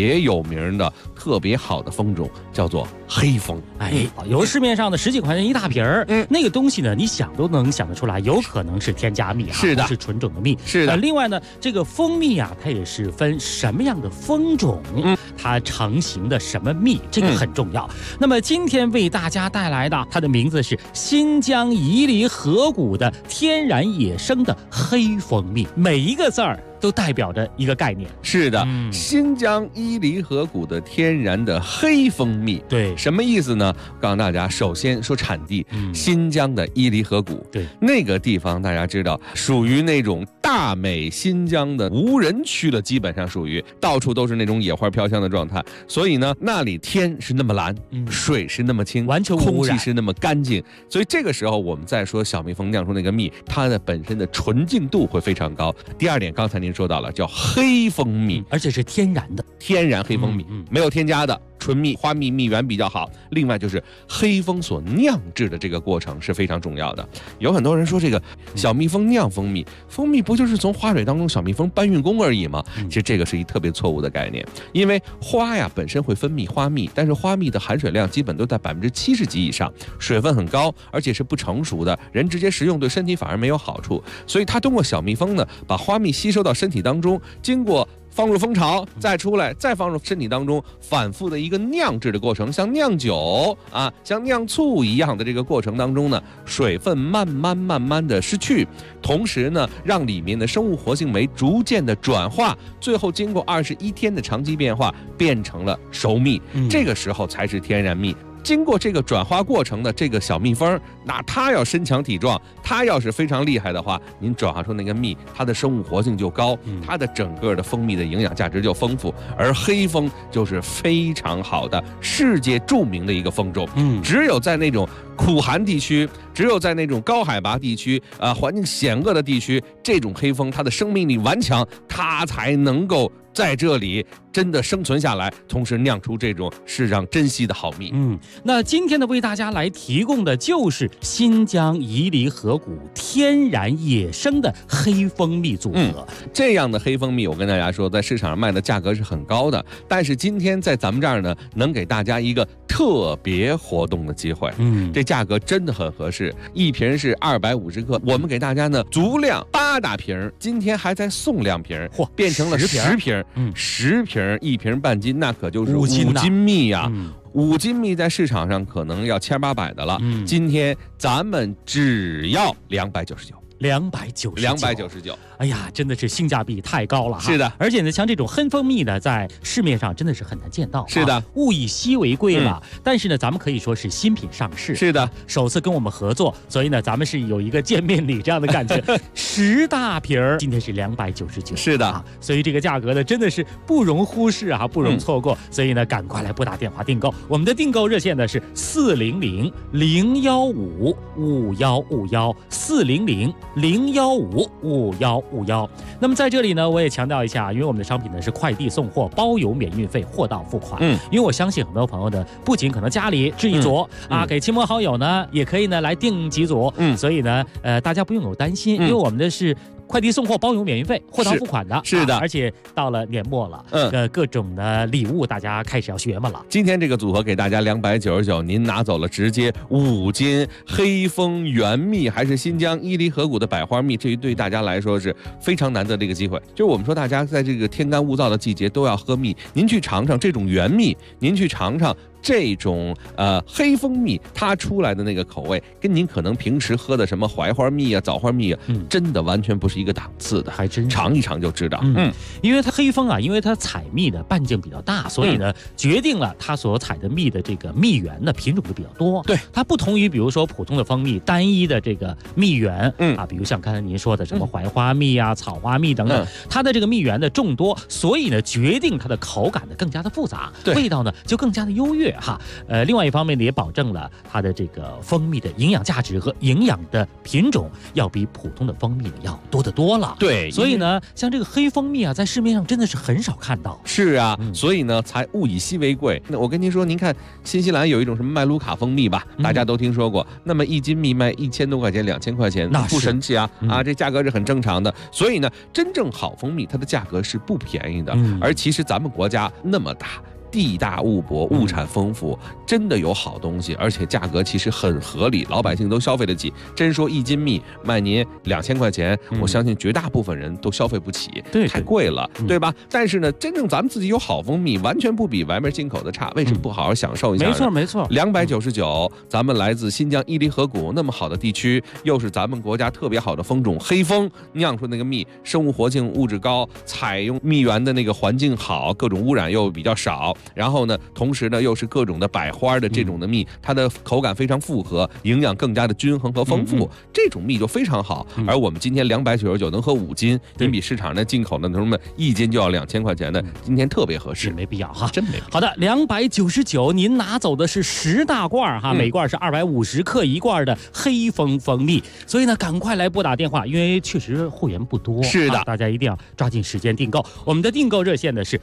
名的特别好的蜂种，叫做黑蜂。 由市面上的10几块钱一大瓶儿，那个东西呢，你想都能想得出来，有可能是添加蜜， 是的， 不是纯种的蜜， 是的。 另外呢，这个蜂蜜啊，它也是分什么样的蜂种，它成型的什么蜜，这个很重要。那么今天为大家带来的，它的名字是新疆伊犁河谷的天然野生的黑蜂蜜，每一个字儿都代表着一个概念。 是的，新疆伊犁河谷的天然的黑蜂蜜， 对， 什么意思呢？告诉大家，首先说产地，新疆的伊犁河谷， 对， 那个地方大家知道，属于那种大美新疆的无人区了，基本上属于到处都是那种野花飘香的状态，所以呢，那里天是那么蓝，水是那么清， 完全无污染， 空气是那么干净，所以这个时候我们再说小蜜蜂酿出那个蜜，它的本身的纯净度会非常高。第二点，刚才您说到了，叫黑蜂蜜， 而且是天然的， 天然黑蜂蜜，没有添加的。纯蜜花蜜蜜源比较好，另外就是黑蜂所酿制的这个过程是非常重要的。有很多人说这个小蜜蜂酿蜂蜜，蜂蜜不就是从花蕊当中小蜜蜂搬运工而已吗？其实这个是一特别错误的概念，因为花呀本身会分泌花蜜，但是花蜜的含水量基本都在70%几以上，水分很高，而且是不成熟的，人直接食用对身体反而没有好处。所以它通过小蜜蜂呢，把花蜜吸收到身体当中，经过放入蜂巢，再出来，再放入身体当中，反复的一个酿制的过程，像酿酒啊，像酿醋一样的这个过程当中呢，水分慢慢的失去，同时呢，让里面的生物活性酶逐渐的转化，最后经过21天的长期变化，变成了熟蜜，这个时候才是天然蜜。经过这个转化过程的这个小蜜蜂，那它要身强体壮，它要是非常厉害的话，您转化出那个蜜，它的生物活性就高，它的整个的蜂蜜的营养价值就丰富。而黑蜂就是非常好的世界著名的一个蜂种，只有在那种苦寒地区，只有在那种高海拔地区环境险恶的地区，这种黑蜂它的生命力顽强，它才能够在这里真的生存下来，同时酿出这种世上珍惜的好蜜。 那今天呢，为大家来提供的就是新疆伊犁河谷天然野生的黑蜂蜜组合。 这样的黑蜂蜜，我跟大家说，在市场上卖的价格是很高的，但是今天在咱们这儿呢，能给大家一个特别活动的机会。这价格真的很合适，一瓶是250克，我们给大家呢足量8大瓶，今天还在送2瓶，变成了10瓶，10瓶1瓶半斤，那可就是5斤蜜呀。5斤蜜在市场上可能要1800的了，今天咱们只要299。 哎呀，真的是性价比太高了哈！ 是的， 而且呢，像这种黑蜂蜜呢，在市面上真的是很难见到。 是的， 物以稀为贵了。但是呢，咱们可以说是新品上市。 是的， 首次跟我们合作，所以呢，咱们是有一个见面礼这样的感觉。10大瓶儿，今天是299。 是的， 所以这个价格呢，真的是不容忽视啊，不容错过。所以呢，赶快来拨打电话订购。我们的订购热线呢是400-015-5151，400-015-5151。那么在这里呢，我也强调一下，因为我们的商品呢是快递送货，包邮免运费，货到付款。因为我相信很多朋友呢，不仅可能家里制一组给亲朋好友呢，也可以呢来订几组。所以呢，大家不用有担心，因为我们的是快递送货包邮免运费，货到付款的。 是的， 而且到了年末了，各种的礼物大家开始要学嘛了。 今天这个组合给大家299，您拿走了直接5斤黑蜂原蜜，还是新疆伊犁河谷的百花蜜，这对大家来说是非常难得的一个机会。就是我们说大家在这个天干物燥的季节都要喝蜜，您去尝尝这种原蜜，您去尝尝这种黑蜂蜜，它出来的那个口味，跟您可能平时喝的什么槐花蜜啊、枣花蜜啊，真的完全不是一个档次的， 还真尝一尝就知道。 因为它黑蜂啊，因为它采蜜的半径比较大，所以呢，决定了它所采的蜜的这个蜜源的品种就比较多。 对， 它不同于比如说普通的蜂蜜单一的这个蜜源，比如像刚才您说的什么槐花蜜啊、草花蜜等等，它的这个蜜源的众多，所以呢，决定它的口感呢更加的复杂，味道呢就更加的优越。 哈。另外一方面呢，也保证了它的这个蜂蜜的营养价值和营养的品种要比普通的蜂蜜要多得多了。 对， 所以呢，像这个黑蜂蜜啊，在市面上真的是很少看到。 是啊，所以呢，才物以稀为贵。那我跟您说，您看新西兰有一种什么麦卢卡蜂蜜吧，大家都听说过。那么1斤蜜卖1000多块钱、2000块钱，不神奇啊？这价格是很正常的。所以呢，真正好蜂蜜，它的价格是不便宜的。而其实咱们国家那么大。地大物博，物产丰富，真的有好东西，而且价格其实很合理，老百姓都消费得起。真说1斤蜜卖您2000块钱，我相信绝大部分人都消费不起， 对， 太贵了，对吧？但是呢，真正咱们自己有好蜂蜜，完全不比外面进口的差。为什么不好好享受一下呢？ 没错没错 ，299，咱们来自新疆伊犁河谷那么好的地区，又是咱们国家特别好的蜂种黑蜂酿出那个蜜，生物活性物质高，采用蜜源的那个环境好，各种污染又比较少。然后呢，同时呢，又是各种的百花的这种的蜜，它的口感非常复合，营养更加的均衡和丰富，这种蜜就非常好。而我们今天299能喝5斤，您比市场的进口的什么1斤就要2000块钱的，今天特别合适， 没必要哈， 真没必要。 好的，299，您拿走的是10大罐哈，每罐是250克一罐的黑蜂蜂蜜，所以呢，赶快来拨打电话，因为确实会员不多， 是的， 大家一定要抓紧时间订购。我们的订购热线呢是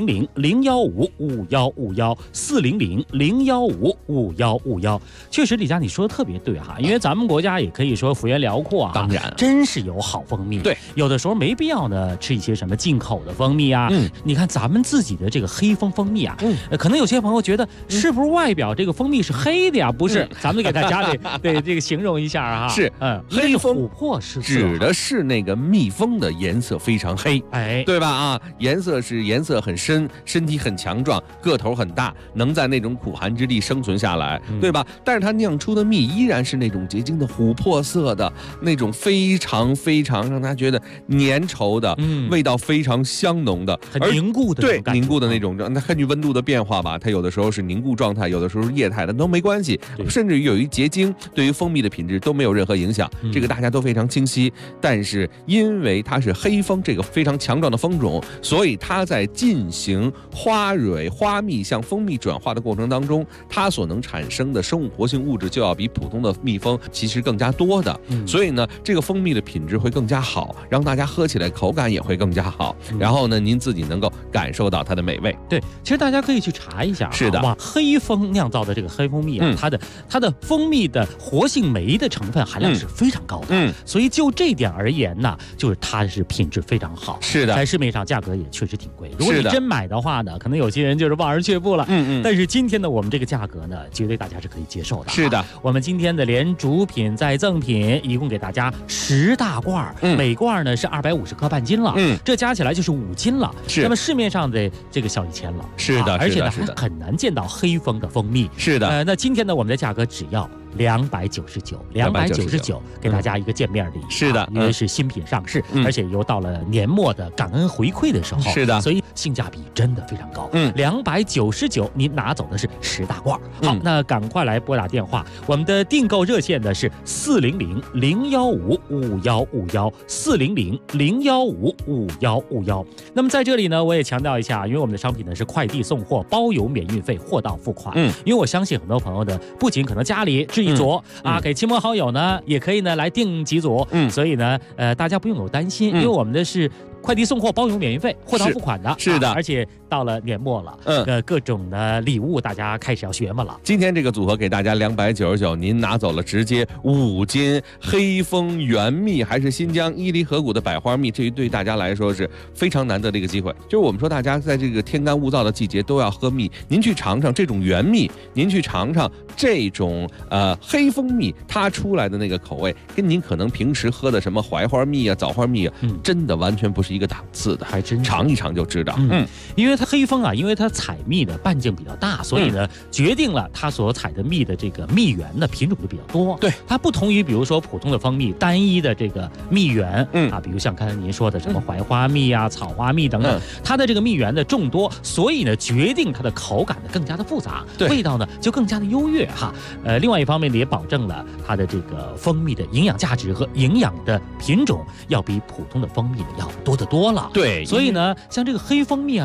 400-015-5151，400-015-5151。确实，李佳你说的特别对哈，因为咱们国家也可以说幅员辽阔啊， 当然真是有好蜂蜜。 对， 有的时候没必要呢吃一些什么进口的蜂蜜啊。你看咱们自己的这个黑蜂蜂蜜啊，可能有些朋友觉得是不是外表这个蜂蜜是黑的呀？不是，咱们给大家对这个形容一下哈。 是， 黑蜂琥珀是指的是那个蜜蜂的颜色非常黑，对吧？啊，颜色很深，身体很强壮，个头很大，能在那种苦寒之地生存下来，对吧？但是它酿出的蜜依然是那种洁净的琥珀色的，那种非常非常让他觉得粘稠的，味道非常香浓的， 很凝固的， 对，凝固的那种。那根据温度的变化吧，它有的时候是凝固状态，有的时候是液态的，都没关系。甚至于有一结晶，对于蜂蜜的品质都没有任何影响，这个大家都非常清晰。但是因为它是黑蜂这个非常强壮的蜂种，所以它在进行花蕊、花蜜向蜂蜜转化的过程当中，它所能产生的生物活性物质就要比普通的蜜蜂其实更加多的。所以呢，这个蜂蜜的品质会更加好，让大家喝起来口感也会更加好。然后呢，您自己能够感受到它的美味。 对，其实大家可以去查一下， 是的， 哇，黑蜂酿造的这个黑蜂蜜啊，它的蜂蜜的活性酶的成分含量是非常高的。所以就这点而言呢，就是它是品质非常好。 是的， 在市面上价格也确实挺贵。如果你真买的话呢，可能有些人就是望而却步了。但是今天呢，我们这个价格呢，绝对大家是可以接受的。 是的， 我们今天的连主品再赠品，一共给大家10大罐，每罐呢是250克半斤了。这加起来就是5斤了。 是， 那么市面上的这个小1000了。 是的， 而且呢还很难见到黑蜂的蜂蜜。 是的， 那今天呢，我们的价格只要299，给大家一个见面礼。 是的， 因为是新品上市，而且又到了年末的感恩回馈的时候。 是的， 所以性价比真的非常高。299，您拿走的是10大罐。好，那赶快来拨打电话，我们的订购热线呢是400-015-5151，400-015-5151。那么在这里呢，我也强调一下，因为我们的商品呢是快递送货，包邮免运费，货到付款。因为我相信很多朋友的不仅可能家里制一组给亲朋好友呢，也可以呢来订几组。所以呢，大家不用有担心，因为我们的是快递送货包邮免运费，货到付款的。 是的， 而且到了年末了，各种的礼物大家开始要学嘛了。 今天这个组合给大家299，您拿走了直接5斤黑蜂原蜜，还是新疆伊犁河谷的百花蜜，这对大家来说是非常难得的一个机会。就是我们说大家在这个天干物燥的季节都要喝蜜，您去尝尝这种原蜜，您去尝尝这种黑蜂蜜，它出来的那个口味，跟您可能平时喝的什么槐花蜜啊、枣花蜜啊，真的完全不是一个档次的， 还真尝一尝就知道。 因为它黑蜂啊，因为它采蜜的半径比较大，所以呢，决定了它所采的蜜的这个蜜源的品种就比较多。 对， 它不同于比如说普通的蜂蜜单一的这个蜜源，比如像刚才您说的什么槐花蜜啊、草花蜜等等，它的这个蜜源的众多，所以呢，决定它的口感呢更加的复杂，味道呢就更加的优越哈。另外一方面呢，也保证了它的这个蜂蜜的营养价值和营养的品种要比普通的蜂蜜呢要多得多了。 对， 所以呢，像这个黑蜂蜜啊，在市面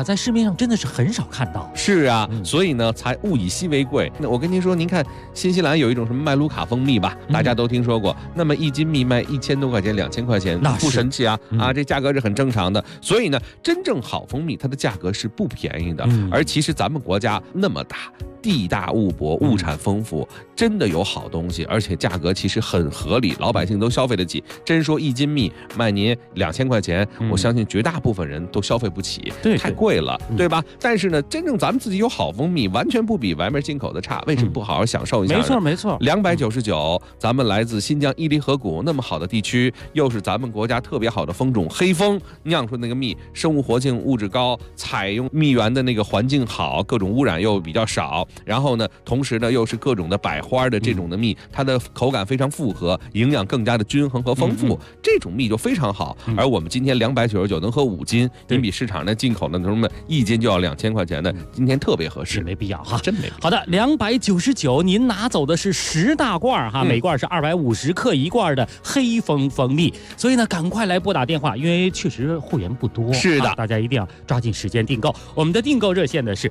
面上真的是很少看到。 是啊，所以呢才物以稀为贵。那我跟您说，您看新西兰有一种什么麦卢卡蜂蜜吧，大家都听说过。那么1斤蜜卖1000多块钱、2000块钱，不神奇啊？这价格是很正常的。所以呢，真正好蜂蜜它的价格是不便宜的。而其实咱们国家那么大，地大物博，物产丰富，真的有好东西，而且价格其实很合理，老百姓都消费得起。真说1斤蜜卖您2000块钱，我相信绝大部分人都消费不起，太贵了，对吧？但是呢，真正咱们自己有好蜂蜜，完全不比外面进口的差。为什么不好好享受一下呢？ 没错没错 ，299，咱们来自新疆伊犁河谷那么好的地区，又是咱们国家特别好的蜂种黑蜂酿出那个蜜，生物活性物质高，采用蜜源的那个环境好，各种污染又比较少。然后呢，同时呢又是各种的百花的这种的蜜，它的口感非常复合，营养更加的均衡和丰富，这种蜜就非常好。而我们今天299能喝5斤，您比市场的进口的什么1斤就要2000块钱的，今天特别合适， 没必要哈， 真没必要。 好的，299，您拿走的是10大罐哈，每罐是250克一罐的黑蜂蜂蜜，所以呢，赶快来拨打电话，因为确实会员不多， 是的， 大家一定要抓紧时间订购。我们的订购热线呢是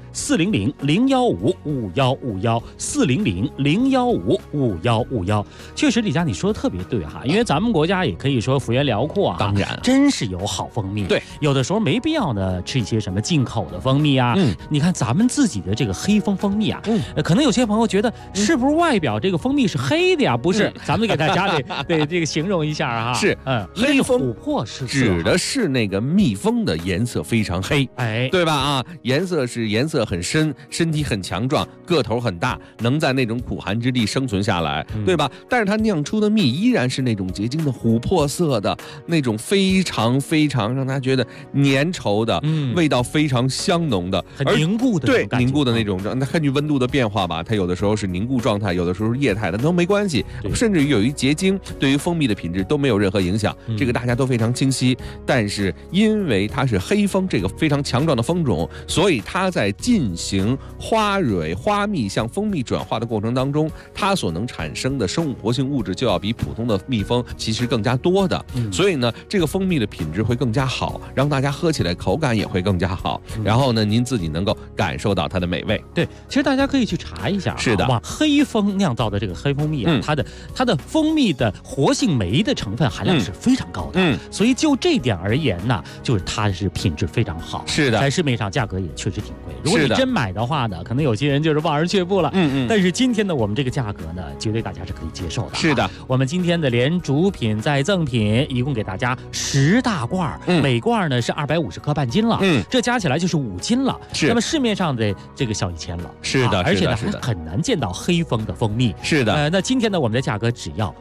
400-015-5151，400-015-5151。确实，李佳你说的特别对哈，因为咱们国家也可以说幅员辽阔啊， 当然真是有好蜂蜜。 对， 有的时候没必要呢吃一些什么进口的蜂蜜啊。你看咱们自己的这个黑蜂蜂蜜啊，可能有些朋友觉得是不是外表这个蜂蜜是黑的呀？不是，咱们给大家得这个形容一下哈。 是， 黑蜂琥珀是指的是那个蜜蜂的颜色非常黑，对吧？啊，颜色很深，身体很强壮，个头很大，能在那种苦寒之地生存下来，对吧？但是它酿出的蜜依然是那种结晶的琥珀色的，那种非常非常让他觉得粘稠的，味道非常香浓的， 很凝固的， 对，凝固的那种。那根据温度的变化吧，它有的时候是凝固状态，有的时候是液态的，都没关系。甚至于有一结晶，对于蜂蜜的品质都没有任何影响，这个大家都非常清晰。但是因为它是黑蜂这个非常强壮的蜂种，所以它在进行花蕊、花蜜向蜂蜜转化的过程当中，它所能产生的生物活性物质就要比普通的蜜蜂其实更加多的。所以呢，这个蜂蜜的品质会更加好，让大家喝起来口感也会更加好。然后呢，您自己能够感受到它的美味。 对，其实大家可以去查一下， 是的， 黑蜂酿造的这个黑蜂蜜啊，它的蜂蜜的活性酶的成分含量是非常高的。所以就这点而言呢，就是它是品质非常好。 是的， 在市面上价格也确实挺贵。如果你真买的话呢，可能有些人就是望而却步了。但是今天呢，我们这个价格呢，绝对大家是可以接受的。 是的， 我们今天的连主品再赠品，一共给大家10大罐，每罐呢是250克半斤了。这加起来就是5斤了。 是， 那么市面上的这个小1000了。 是的， 而且呢还很难见到黑蜂的蜂蜜。 是的， 那今天呢，我们的价格只要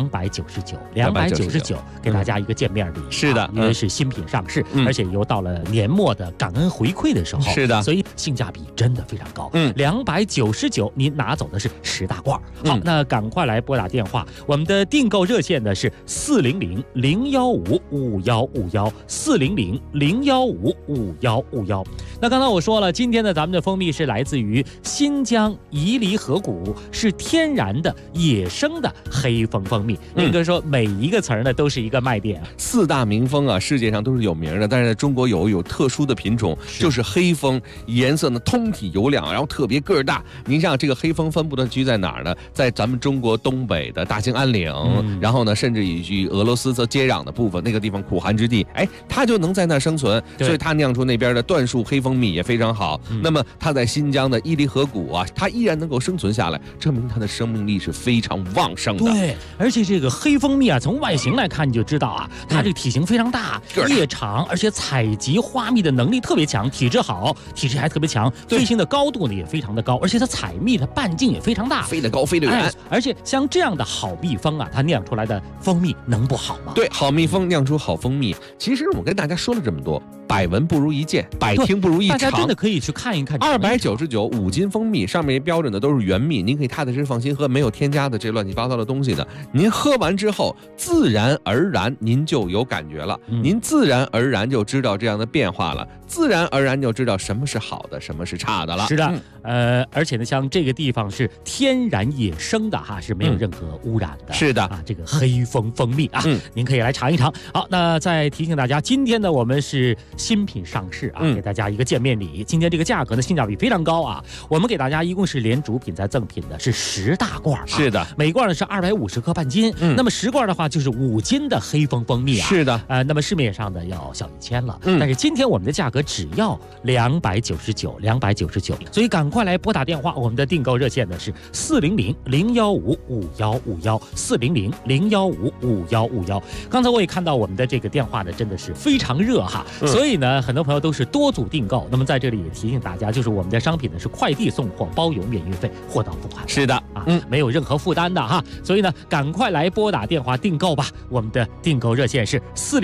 299，给大家一个见面礼。 是的， 因为是新品上市，而且又到了年末的感恩回馈的时候。 是的， 所以性价比真的非常高。299，您拿走的是10大罐。好，那赶快来拨打电话，我们的订购热线呢是400-015-5151，400-015-5151。那刚才我说了，今天呢，咱们的蜂蜜是来自于新疆伊犁河谷，是天然的野生的黑蜂蜂蜜。应该说每一个词儿呢都是一个卖点。 4大名蜂啊，世界上都是有名的，但是在中国有特殊的品种，就是黑蜂，颜色呢通体油亮，然后特别个儿大。您像这个黑蜂分布的区在哪儿呢？在咱们中国东北的大兴安岭，然后呢，甚至与俄罗斯接壤的部分，那个地方苦寒之地，它就能在那生存，所以它酿出那边的椴树黑蜂蜜也非常好。那么它在新疆的伊犁河谷啊，它依然能够生存下来，证明它的生命力是非常旺盛的。 对，而且这个黑蜂蜜啊，从外形来看你就知道啊，它这个体型非常大，叶长，而且采集花蜜的能力特别强，体质好，体质还特别强，飞行的高度呢也非常的高，而且它采蜜的半径也非常大， 飞得高飞得远。 而且像这样的好蜜蜂啊，它酿出来的蜂蜜能不好吗？ 对，好蜜蜂酿出好蜂蜜。其实我跟大家说了这么多，百闻不如一见，百听不如一尝。 大家真的可以去看一看。 299，5斤蜂蜜，上面标准的都是原蜜，您可以踏踏实实放心喝，没有添加的这乱七八糟的东西的。您喝完之后，自然而然您就有感觉了，您自然而然就知道这样的变化了， 自然而然就知道什么是好的，什么是差的了。 是的，而且呢，像这个地方是天然野生的哈，是没有任何污染的。 是的啊，这个黑蜂蜂蜜啊，您可以来尝一尝。好，那再提醒大家，今天呢我们是新品上市啊，给大家一个见面礼。今天这个价格呢性价比非常高啊，我们给大家一共是连主品再赠品的是10大罐。 是的， 每罐呢是250克半斤，那么10罐的话就是5斤的黑蜂蜂蜜啊。 是的， 那么市面上的要小1000了，但是今天我们的价格只要299，所以赶快来拨打电话，我们的订购热线呢是400-015-5151，400-015-5151。刚才我也看到我们的这个电话呢真的是非常热哈，所以呢很多朋友都是多组订购。那么在这里也提醒大家，就是我们的商品呢是快递送货，包邮免运费，货到付款。 是的啊，没有任何负担的哈，所以呢赶快来拨打电话订购吧。我们的订购热线是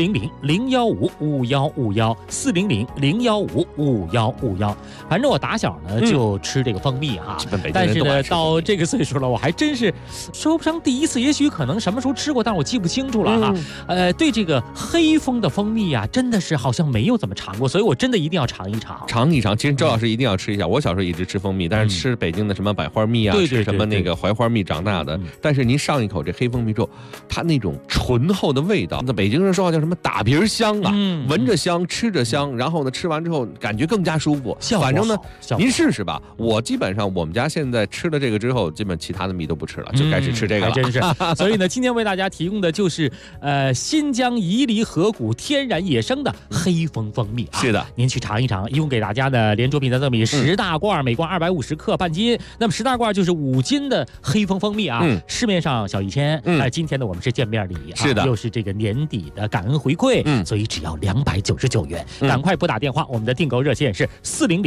400-015-5151，400-015-5151。反正我打小呢就吃这个蜂蜜哈，但是呢到这个岁数了，我还真是说不上第一次，也许可能什么时候吃过，但是我记不清楚了哈。对这个黑蜂的蜂蜜啊，真的是好像没有怎么尝过，所以我真的一定要尝一尝。 尝一尝，其实周老师一定要吃一下。我小时候一直吃蜂蜜，但是吃北京的什么百花蜜啊，吃什么那个槐花蜜长大的。但是您上一口这黑蜂蜜之后，它那种醇厚的味道，那北京人说话叫什么打鼻香啊，闻着香，吃着香，然后呢吃完之后感觉更加舒服。反正呢，您试试吧。我基本上我们家现在吃了这个之后，基本其他的蜜都不吃了，就开始吃这个了。 还真是。所以呢，今天为大家提供的就是新疆伊犁河谷天然野生的黑蜂蜂蜜啊。 是的， 您去尝一尝。一共给大家呢连主品的赠品10大罐，每罐250克半斤。那么10大罐就是5斤的黑蜂蜂蜜啊。市面上小1000，今天呢我们是见面礼啊， 是的， 又是这个年底的感恩回馈，所以只要299元。赶快拨打电话，我们的订购热线是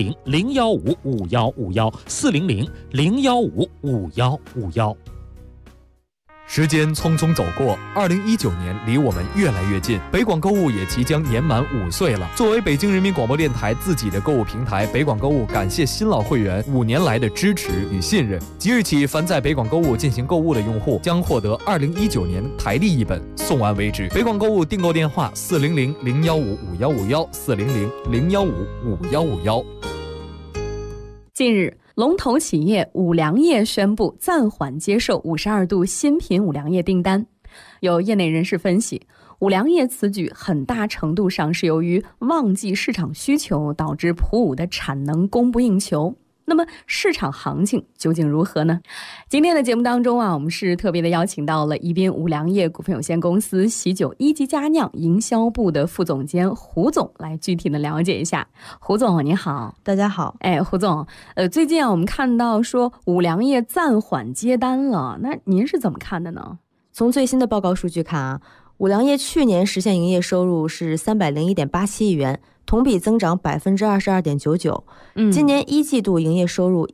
400-015-5151，400-015-5151。 时间匆匆走过，2019年离我们越来越近，北广购物也即将年满5岁了。作为北京人民广播电台自己的购物平台，北广购物感谢新老会员5年来的支持与信任。即日起，凡在北广购物进行购物的用户将获得2019年台历一本，送完为止。北广购物订购电话400-015-5151，400-015-5151。 近日，龙头企业五粮液宣布暂缓接受52度新品五粮液订单。有业内人士分析，五粮液此举很大程度上是由于旺季市场需求导致普五的产能供不应求。那么市场行情究竟如何呢？今天的节目当中啊，我们是特别的邀请到了宜宾五粮液股份有限公司喜酒一级佳酿营销部的副总监胡总来具体的了解一下。胡总你好。 大家好。 胡总，最近啊我们看到说五粮液暂缓接单了，那您是怎么看的呢？ 从最新的报告数据看啊，五粮液去年实现营业收入是301.87亿元，同比增长22.99%。今年1季度营业收入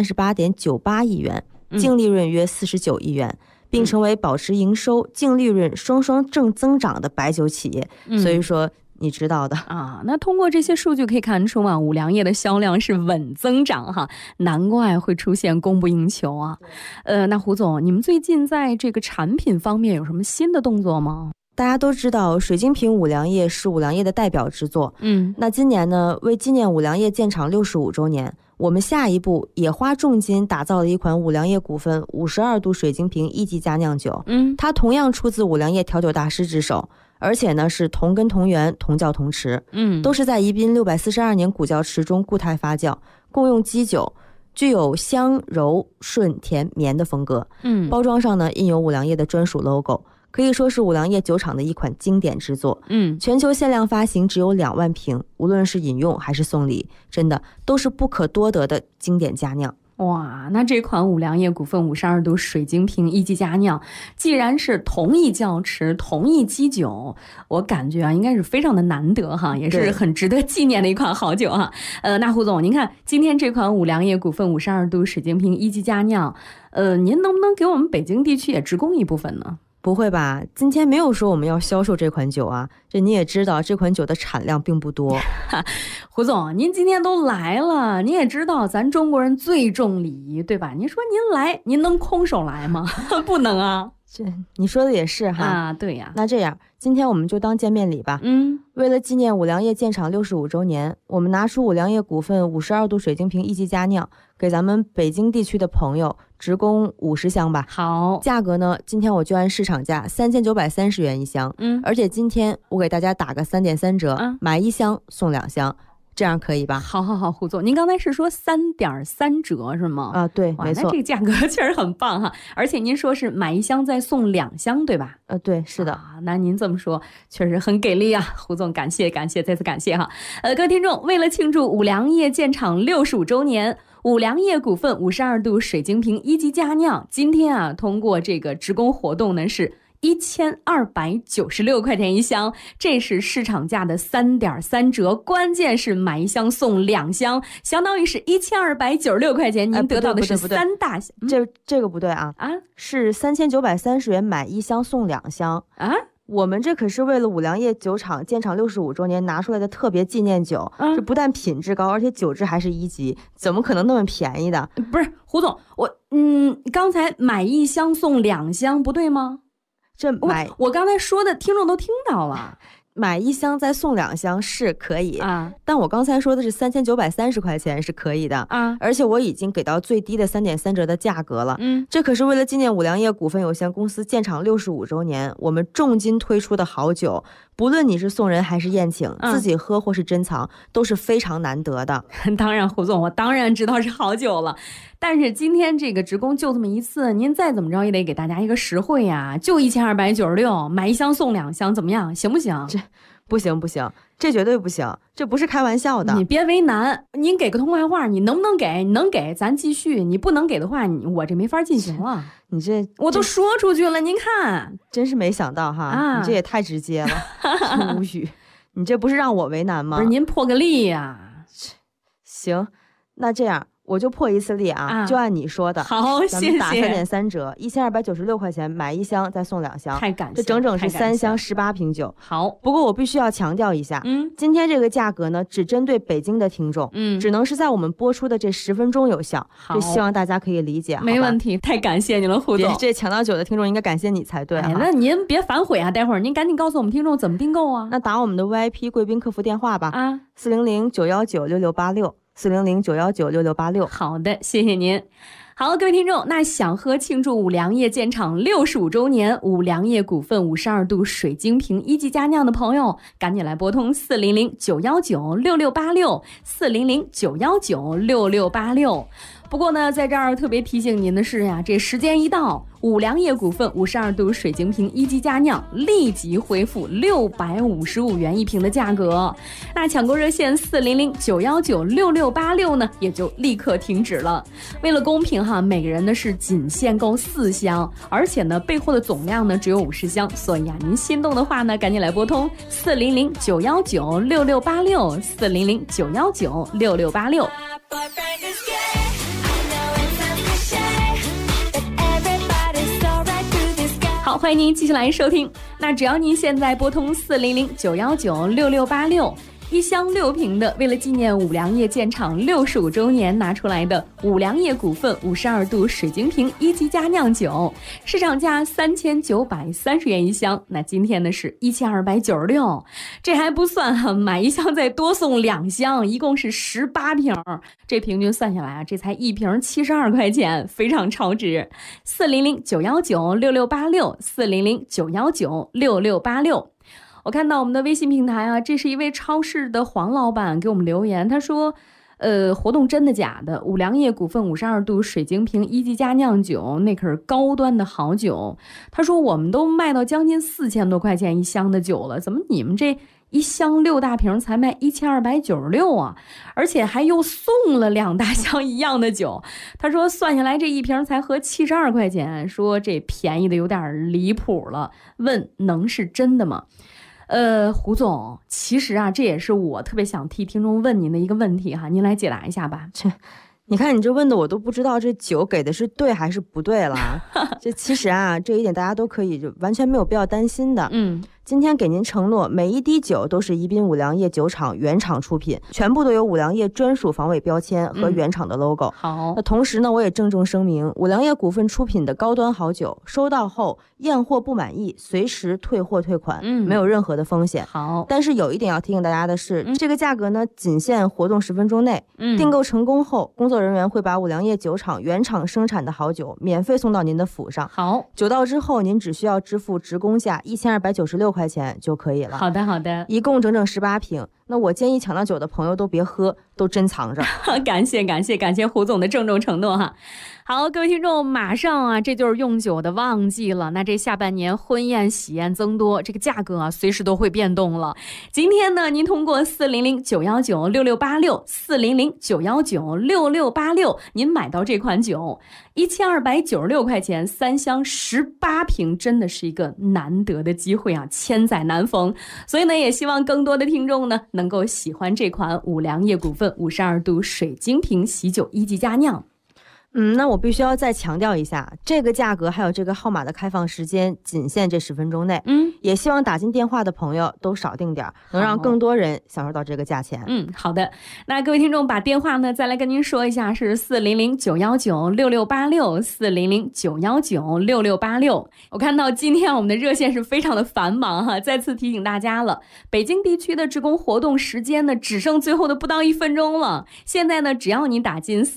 138.98亿元，净利润约49亿元，并成为保持营收、净利润双双正增长的白酒企业。所以说你知道的啊。那通过这些数据可以看出啊，五粮液的销量是稳增长哈，难怪会出现供不应求啊。那胡总，你们最近在这个产品方面有什么新的动作吗？ 大家都知道水晶瓶五粮液是五粮液的代表之作。那今年呢，为纪念五粮液建厂65周年，我们下一步也花重金打造了一款五粮液股份52度水晶瓶一级佳酿酒。它同样出自五粮液调酒大师之手，而且呢是同根同源同窖同池，都是在宜宾642年古窖池中固态发酵，共用基酒，具有香柔顺甜绵的风格。包装上呢印有五粮液的专属 logo，可以说是五粮液酒厂的一款经典之作。全球限量发行只有2万瓶，无论是饮用还是送礼，真的都是不可多得的经典佳酿。 哇，那这款五粮液股份52度水晶瓶一级佳酿，既然是同一窖池同一基酒，我感觉啊应该是非常的难得哈，也是很值得纪念的一款好酒哈。那胡总，您看今天这款五粮液股份52度水晶瓶一级佳酿，您能不能给我们北京地区也直供一部分呢？ 不会吧，今天没有说我们要销售这款酒啊，这你也知道这款酒的产量并不多。 胡总，您今天都来了，您也知道咱中国人最重礼仪，对吧？您说您来，您能空手来吗？不能啊。 这你说的也是哈啊，对呀。 那这样，今天我们就当见面礼吧。为了纪念五粮液建厂65周年，我们拿出五粮液股份52度水晶瓶一级佳酿，给咱们北京地区的朋友直供50箱吧。 好， 价格呢，今天我就按市场价3930元一箱。而且今天我给大家打个3.3折，买1箱送2箱。这样可以吧？ 好，胡总，您刚才是说3.3折是吗？ 啊，对，没错。 那这个价格确实很棒哈，而且您说是买1箱再送2箱，对吧？ 对，是的。 那您这么说确实很给力啊，胡总，感谢，再次感谢哈。各位听众，为了庆祝五粮液建厂65周年，五粮液股份52度水晶瓶一级佳酿，今天啊，通过这个直供活动呢是1296块钱一箱，这是市场价的3.3折，关键是买1箱送2箱，相当于是1296块钱，您得到的是3大箱。 这个不对啊，是3930元买1箱送2箱啊。 我们这可是为了五粮液酒厂建厂65周年拿出来的特别纪念酒，这不但品质高，而且酒质还是1级，怎么可能那么便宜的？ 不是，胡总，刚才买1箱送2箱不对吗？我刚才说的听众都听到了， 买1箱再送2箱是可以啊，但我刚才说的是3930块钱是可以的啊，而且我已经给到最低的3.3折的价格了。这可是为了纪念五粮液股份有限公司建厂65周年，我们重金推出的好酒，不论你是送人还是宴请，自己喝或是珍藏，都是非常难得的。 当然，胡总，我当然知道是好酒了。但是今天这个直供就这么一次，您再怎么着也得给大家一个实惠呀，就1296，买1箱送2箱，怎么样？行不行？ 这不行，这绝对不行，这不是开玩笑的。 你别为难，您给个痛快话，你能不能给？你能给咱继续，你不能给的话，我这没法进行了。 你这我都说出去了，您看， 真是没想到哈，你这也太直接了，无语。你这不是让我为难吗？ 不是，您破个例呀。 行，那这样。我就破一次例啊，就按你说的。 好，谢谢。 咱们打3.3折，1296块钱买1箱再送2箱， 太感谢， 这整整是3箱18瓶酒。 好， 不过我必须要强调一下，今天这个价格呢，只针对北京的听众，只能是在我们播出的这10分钟有效。这希望大家可以理解。 没问题，太感谢你了，胡总。 这抢到酒的听众应该感谢你才对。 那您别反悔啊，待会儿您赶紧告诉我们听众怎么订购啊。 那打我们的 VIP 贵宾客服电话吧，400-919-6686，400-919-6686。 好的，谢谢您。好，各位听众，那想喝庆祝五粮液建厂65周年五粮液股份52度水晶瓶一级佳酿的朋友，赶紧来拨通400-919-6686，400-919-6686。不过呢，在这儿特别提醒您的是呀，这时间一到，五粮液股份52度水晶瓶一级佳酿立即恢复655元一瓶的价格。那抢购热线400-919-6686呢，也就立刻停止了。为了公平哈，每个人呢是仅限购4箱，而且呢备货的总量呢只有50箱，所以啊，您心动的话呢，赶紧来拨通400-919-6686，400-919-6686。好，欢迎您继续来收听。那只要您现在拨通400-919-6686，一箱6瓶的，为了纪念五粮液建厂65周年拿出来的五粮液股份52度水晶瓶一级佳酿酒，市场价3930元一箱，那今天呢是1296，这还不算哈，买1箱再多送2箱，一共是18瓶，这平均算下来啊，这才1瓶72块钱，非常超值。400-919-6686，400-919-6686。我看到我们的微信平台啊，这是一位超市的黄老板给我们留言，他说活动真的假的？五粮液股份52度水晶瓶一级佳酿酒，那可是高端的好酒。他说我们都卖到将近4000多块钱一箱的酒了，怎么你们这一箱6大瓶才卖1296啊？而且还又送了2大箱一样的酒。他说算下来这一瓶才合72块钱，说这便宜的有点离谱了，问能是真的吗？胡总，其实啊，这也是我特别想替听众问您的一个问题哈，您来解答一下吧。 你看你这问的我都不知道这酒给的是对还是不对了。这其实啊，这一点大家都可以就完全没有必要担心的。 今天给您承诺，每一滴酒都是宜宾五粮液酒厂原厂出品，全部都有五粮液专属防伪标签和原厂的 logo。 好， 那同时呢，我也郑重声明，五粮液股份出品的高端好酒，收到后验货不满意，随时退货退款，没有任何的风险。 好， 但是有一点要提醒大家的是，这个价格呢，仅限活动10分钟内。订购成功后，工作人员会把五粮液酒厂原厂生产的好酒免费送到您的府上。 好， 酒到之后，您只需要支付职工价1296块钱就可以了。 好的，好的， 一共整整18瓶。那我建议抢到酒的朋友都别喝，都珍藏着。 感谢胡总的郑重承诺哈。好，各位听众，马上啊，这就是用酒的旺季了。那这下半年婚宴喜宴增多，这个价格啊，随时都会变动了。今天呢，您通过400-919-6686，400-919-6686，您买到这款酒，1296块钱，3箱18瓶，真的是一个难得的机会啊，千载难逢。所以呢，也希望更多的听众呢，能够喜欢这款五粮液股份52度水晶瓶喜酒1级佳酿。 那我必须要再强调一下，这个价格还有这个号码的开放时间仅限这10分钟内。也希望打进电话的朋友都少订点，能让更多人享受到这个价钱。 好的。那各位听众，把电话呢再来跟您说一下，是400-919-6686，400-919-6686。我看到今天我们的热线是非常的繁忙哈，再次提醒大家了，北京地区的职工活动时间呢只剩最后的不到1分钟了。现在呢，只要你打进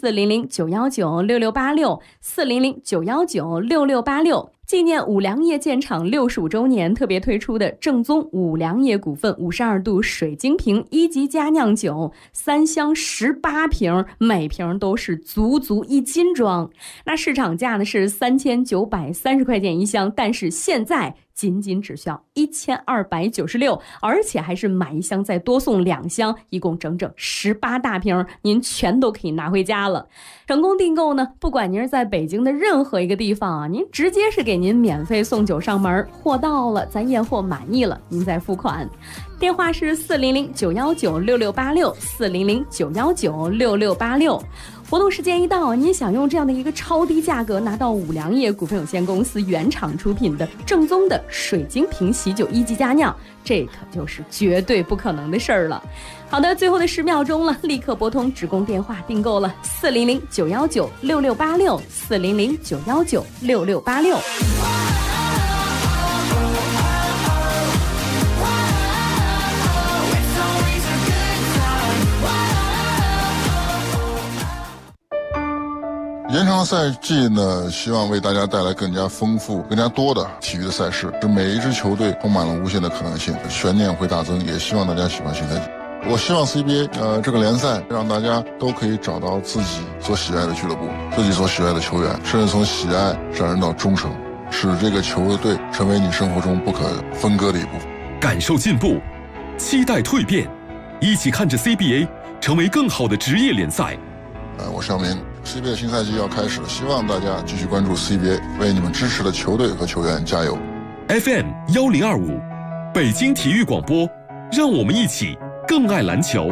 400-919-6686，400-919-6686，纪念五粮液建厂65周年特别推出的正宗五粮液股份52度水晶瓶1级佳酿酒，3箱18瓶，每瓶都是足1斤装。那市场价呢是3930块钱一箱，但是现在仅只需要1296，而且还是买一箱再多送2箱，一共整整18大瓶，您全都可以拿回家了。成功订购呢，不管您是在北京的任何一个地方啊，您直接是给您免费送酒上门，货到了咱验货满意了，您再付款。电话是400-919-6686，400-919-6686。活动时间一到，您想用这样的一个超低价格拿到五粮液股份有限公司原厂出品的正宗的水晶瓶喜酒1级佳酿，这可就是绝对不可能的事儿了。好的，最后的10秒钟了，立刻拨通职工电话订购了，400-919-6686，400-919-6686。 延长赛季呢，希望为大家带来更加丰富、更加多的体育的赛事，使每一支球队充满了无限的可能性，悬念会大增。也希望大家喜欢新赛季。我希望 CBA 这个联赛让大家都可以找到自己所喜爱的俱乐部，自己所喜爱的球员，甚至从喜爱上升到忠诚，使这个球队成为你生活中不可分割的一部分。 感受进步，期待蜕变，一起看着 CBA 成为更好的职业联赛。 我尚明 CBA 新赛季要开始了，希望大家继续关注 CBA， 为你们支持的球队和球员加油。 FM1025 北京体育广播，让我们一起更爱篮球。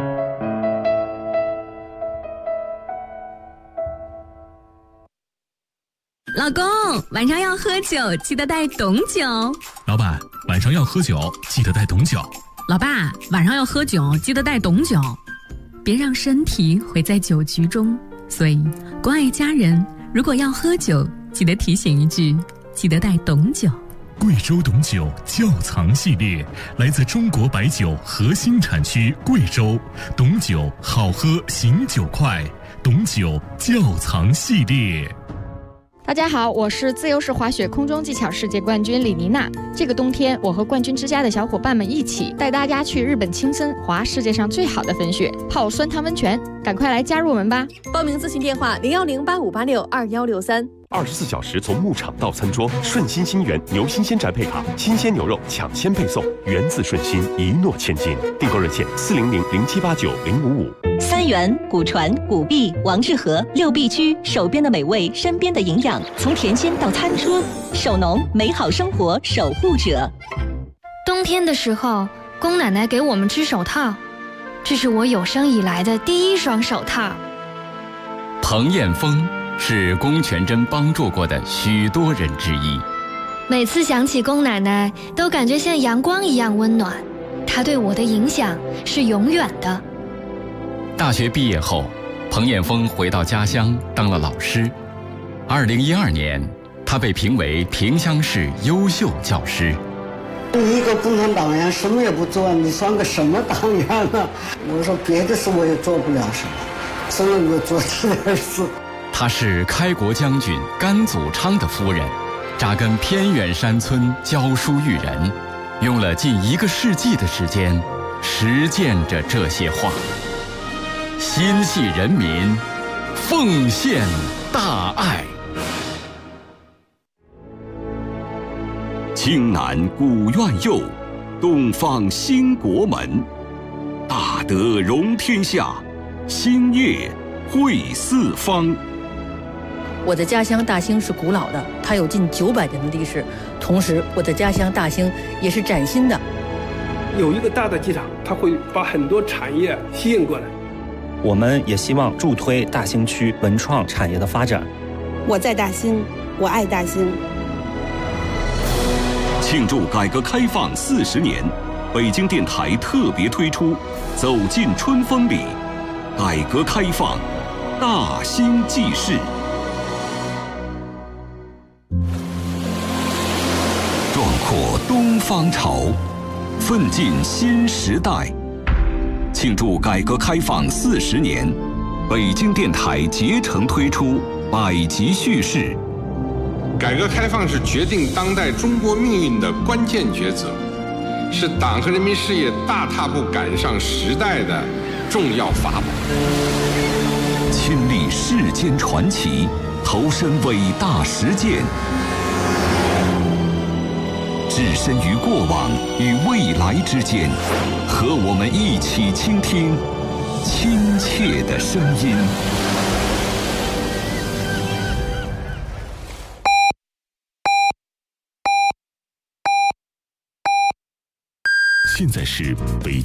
老公，晚上要喝酒，记得带董酒。 老板，晚上要喝酒，记得带董酒。 老爸，晚上要喝酒，记得带董酒。别让身体毁在酒局中，所以关爱家人，如果要喝酒，记得提醒一句，记得带董酒。 贵州董酒窖藏系列来自中国白酒核心产区贵州，董酒好喝醒酒快，董酒窖藏系列。 大家好，我是自由式滑雪空中技巧世界冠军李妮娜。这个冬天，我和冠军之家的小伙伴们一起带大家去日本青森滑世界上最好的粉雪，泡酸汤温泉，赶快来加入我们吧！ 报名咨询电话01085862163。 24小时从牧场到餐桌，顺心新源牛新鲜宅配卡，新鲜牛肉抢先配送，源自顺心，一诺千金。订购热线40007890555。 三元、古传、古币、王致和6必居，手边的美味，身边的营养，从甜心到餐桌，手农美好生活守护者。 冬天的时候，宫奶奶给我们织手套，这是我有生以来的第1双手套。 彭艳峰是龚全珍帮助过的许多人之一， 每次想起龚奶奶，都感觉像阳光一样温暖。她对我的影响是永远的。 大学毕业后，彭彦峰回到家乡当了老师。2012年，他被评为萍乡市优秀教师。 你一个共产党员什么也不做，你算个什么党员呢？我说别的事我也做不了什么，只能够做这点事。 她是开国将军甘祖昌的夫人，扎根偏远山村教书育人，用了近1个世纪的时间，实践着这些话。心系人民，奉献大爱。 青南古院右，东方兴国门。大德容天下，兴业惠四方。 我的家乡大兴是古老的，它有近900年的历史。同时，我的家乡大兴也是崭新的。 有一个大的机场，它会把很多产业吸引过来。 我们也希望助推大兴区文创产业的发展。 我在大兴，我爱大兴。 庆祝改革开放40年，北京电台特别推出《走进春风里》，改革开放大兴纪事。壮阔东方潮，奋进新时代。庆祝改革开放40年，北京电台竭诚推出百集叙事。 改革开放是决定当代中国命运的关键抉择，是党和人民事业大踏步赶上时代的重要法宝。 亲历世间传奇，投身伟大实践，置身于过往与未来之间，和我们一起倾听亲切的声音。 现在是北京。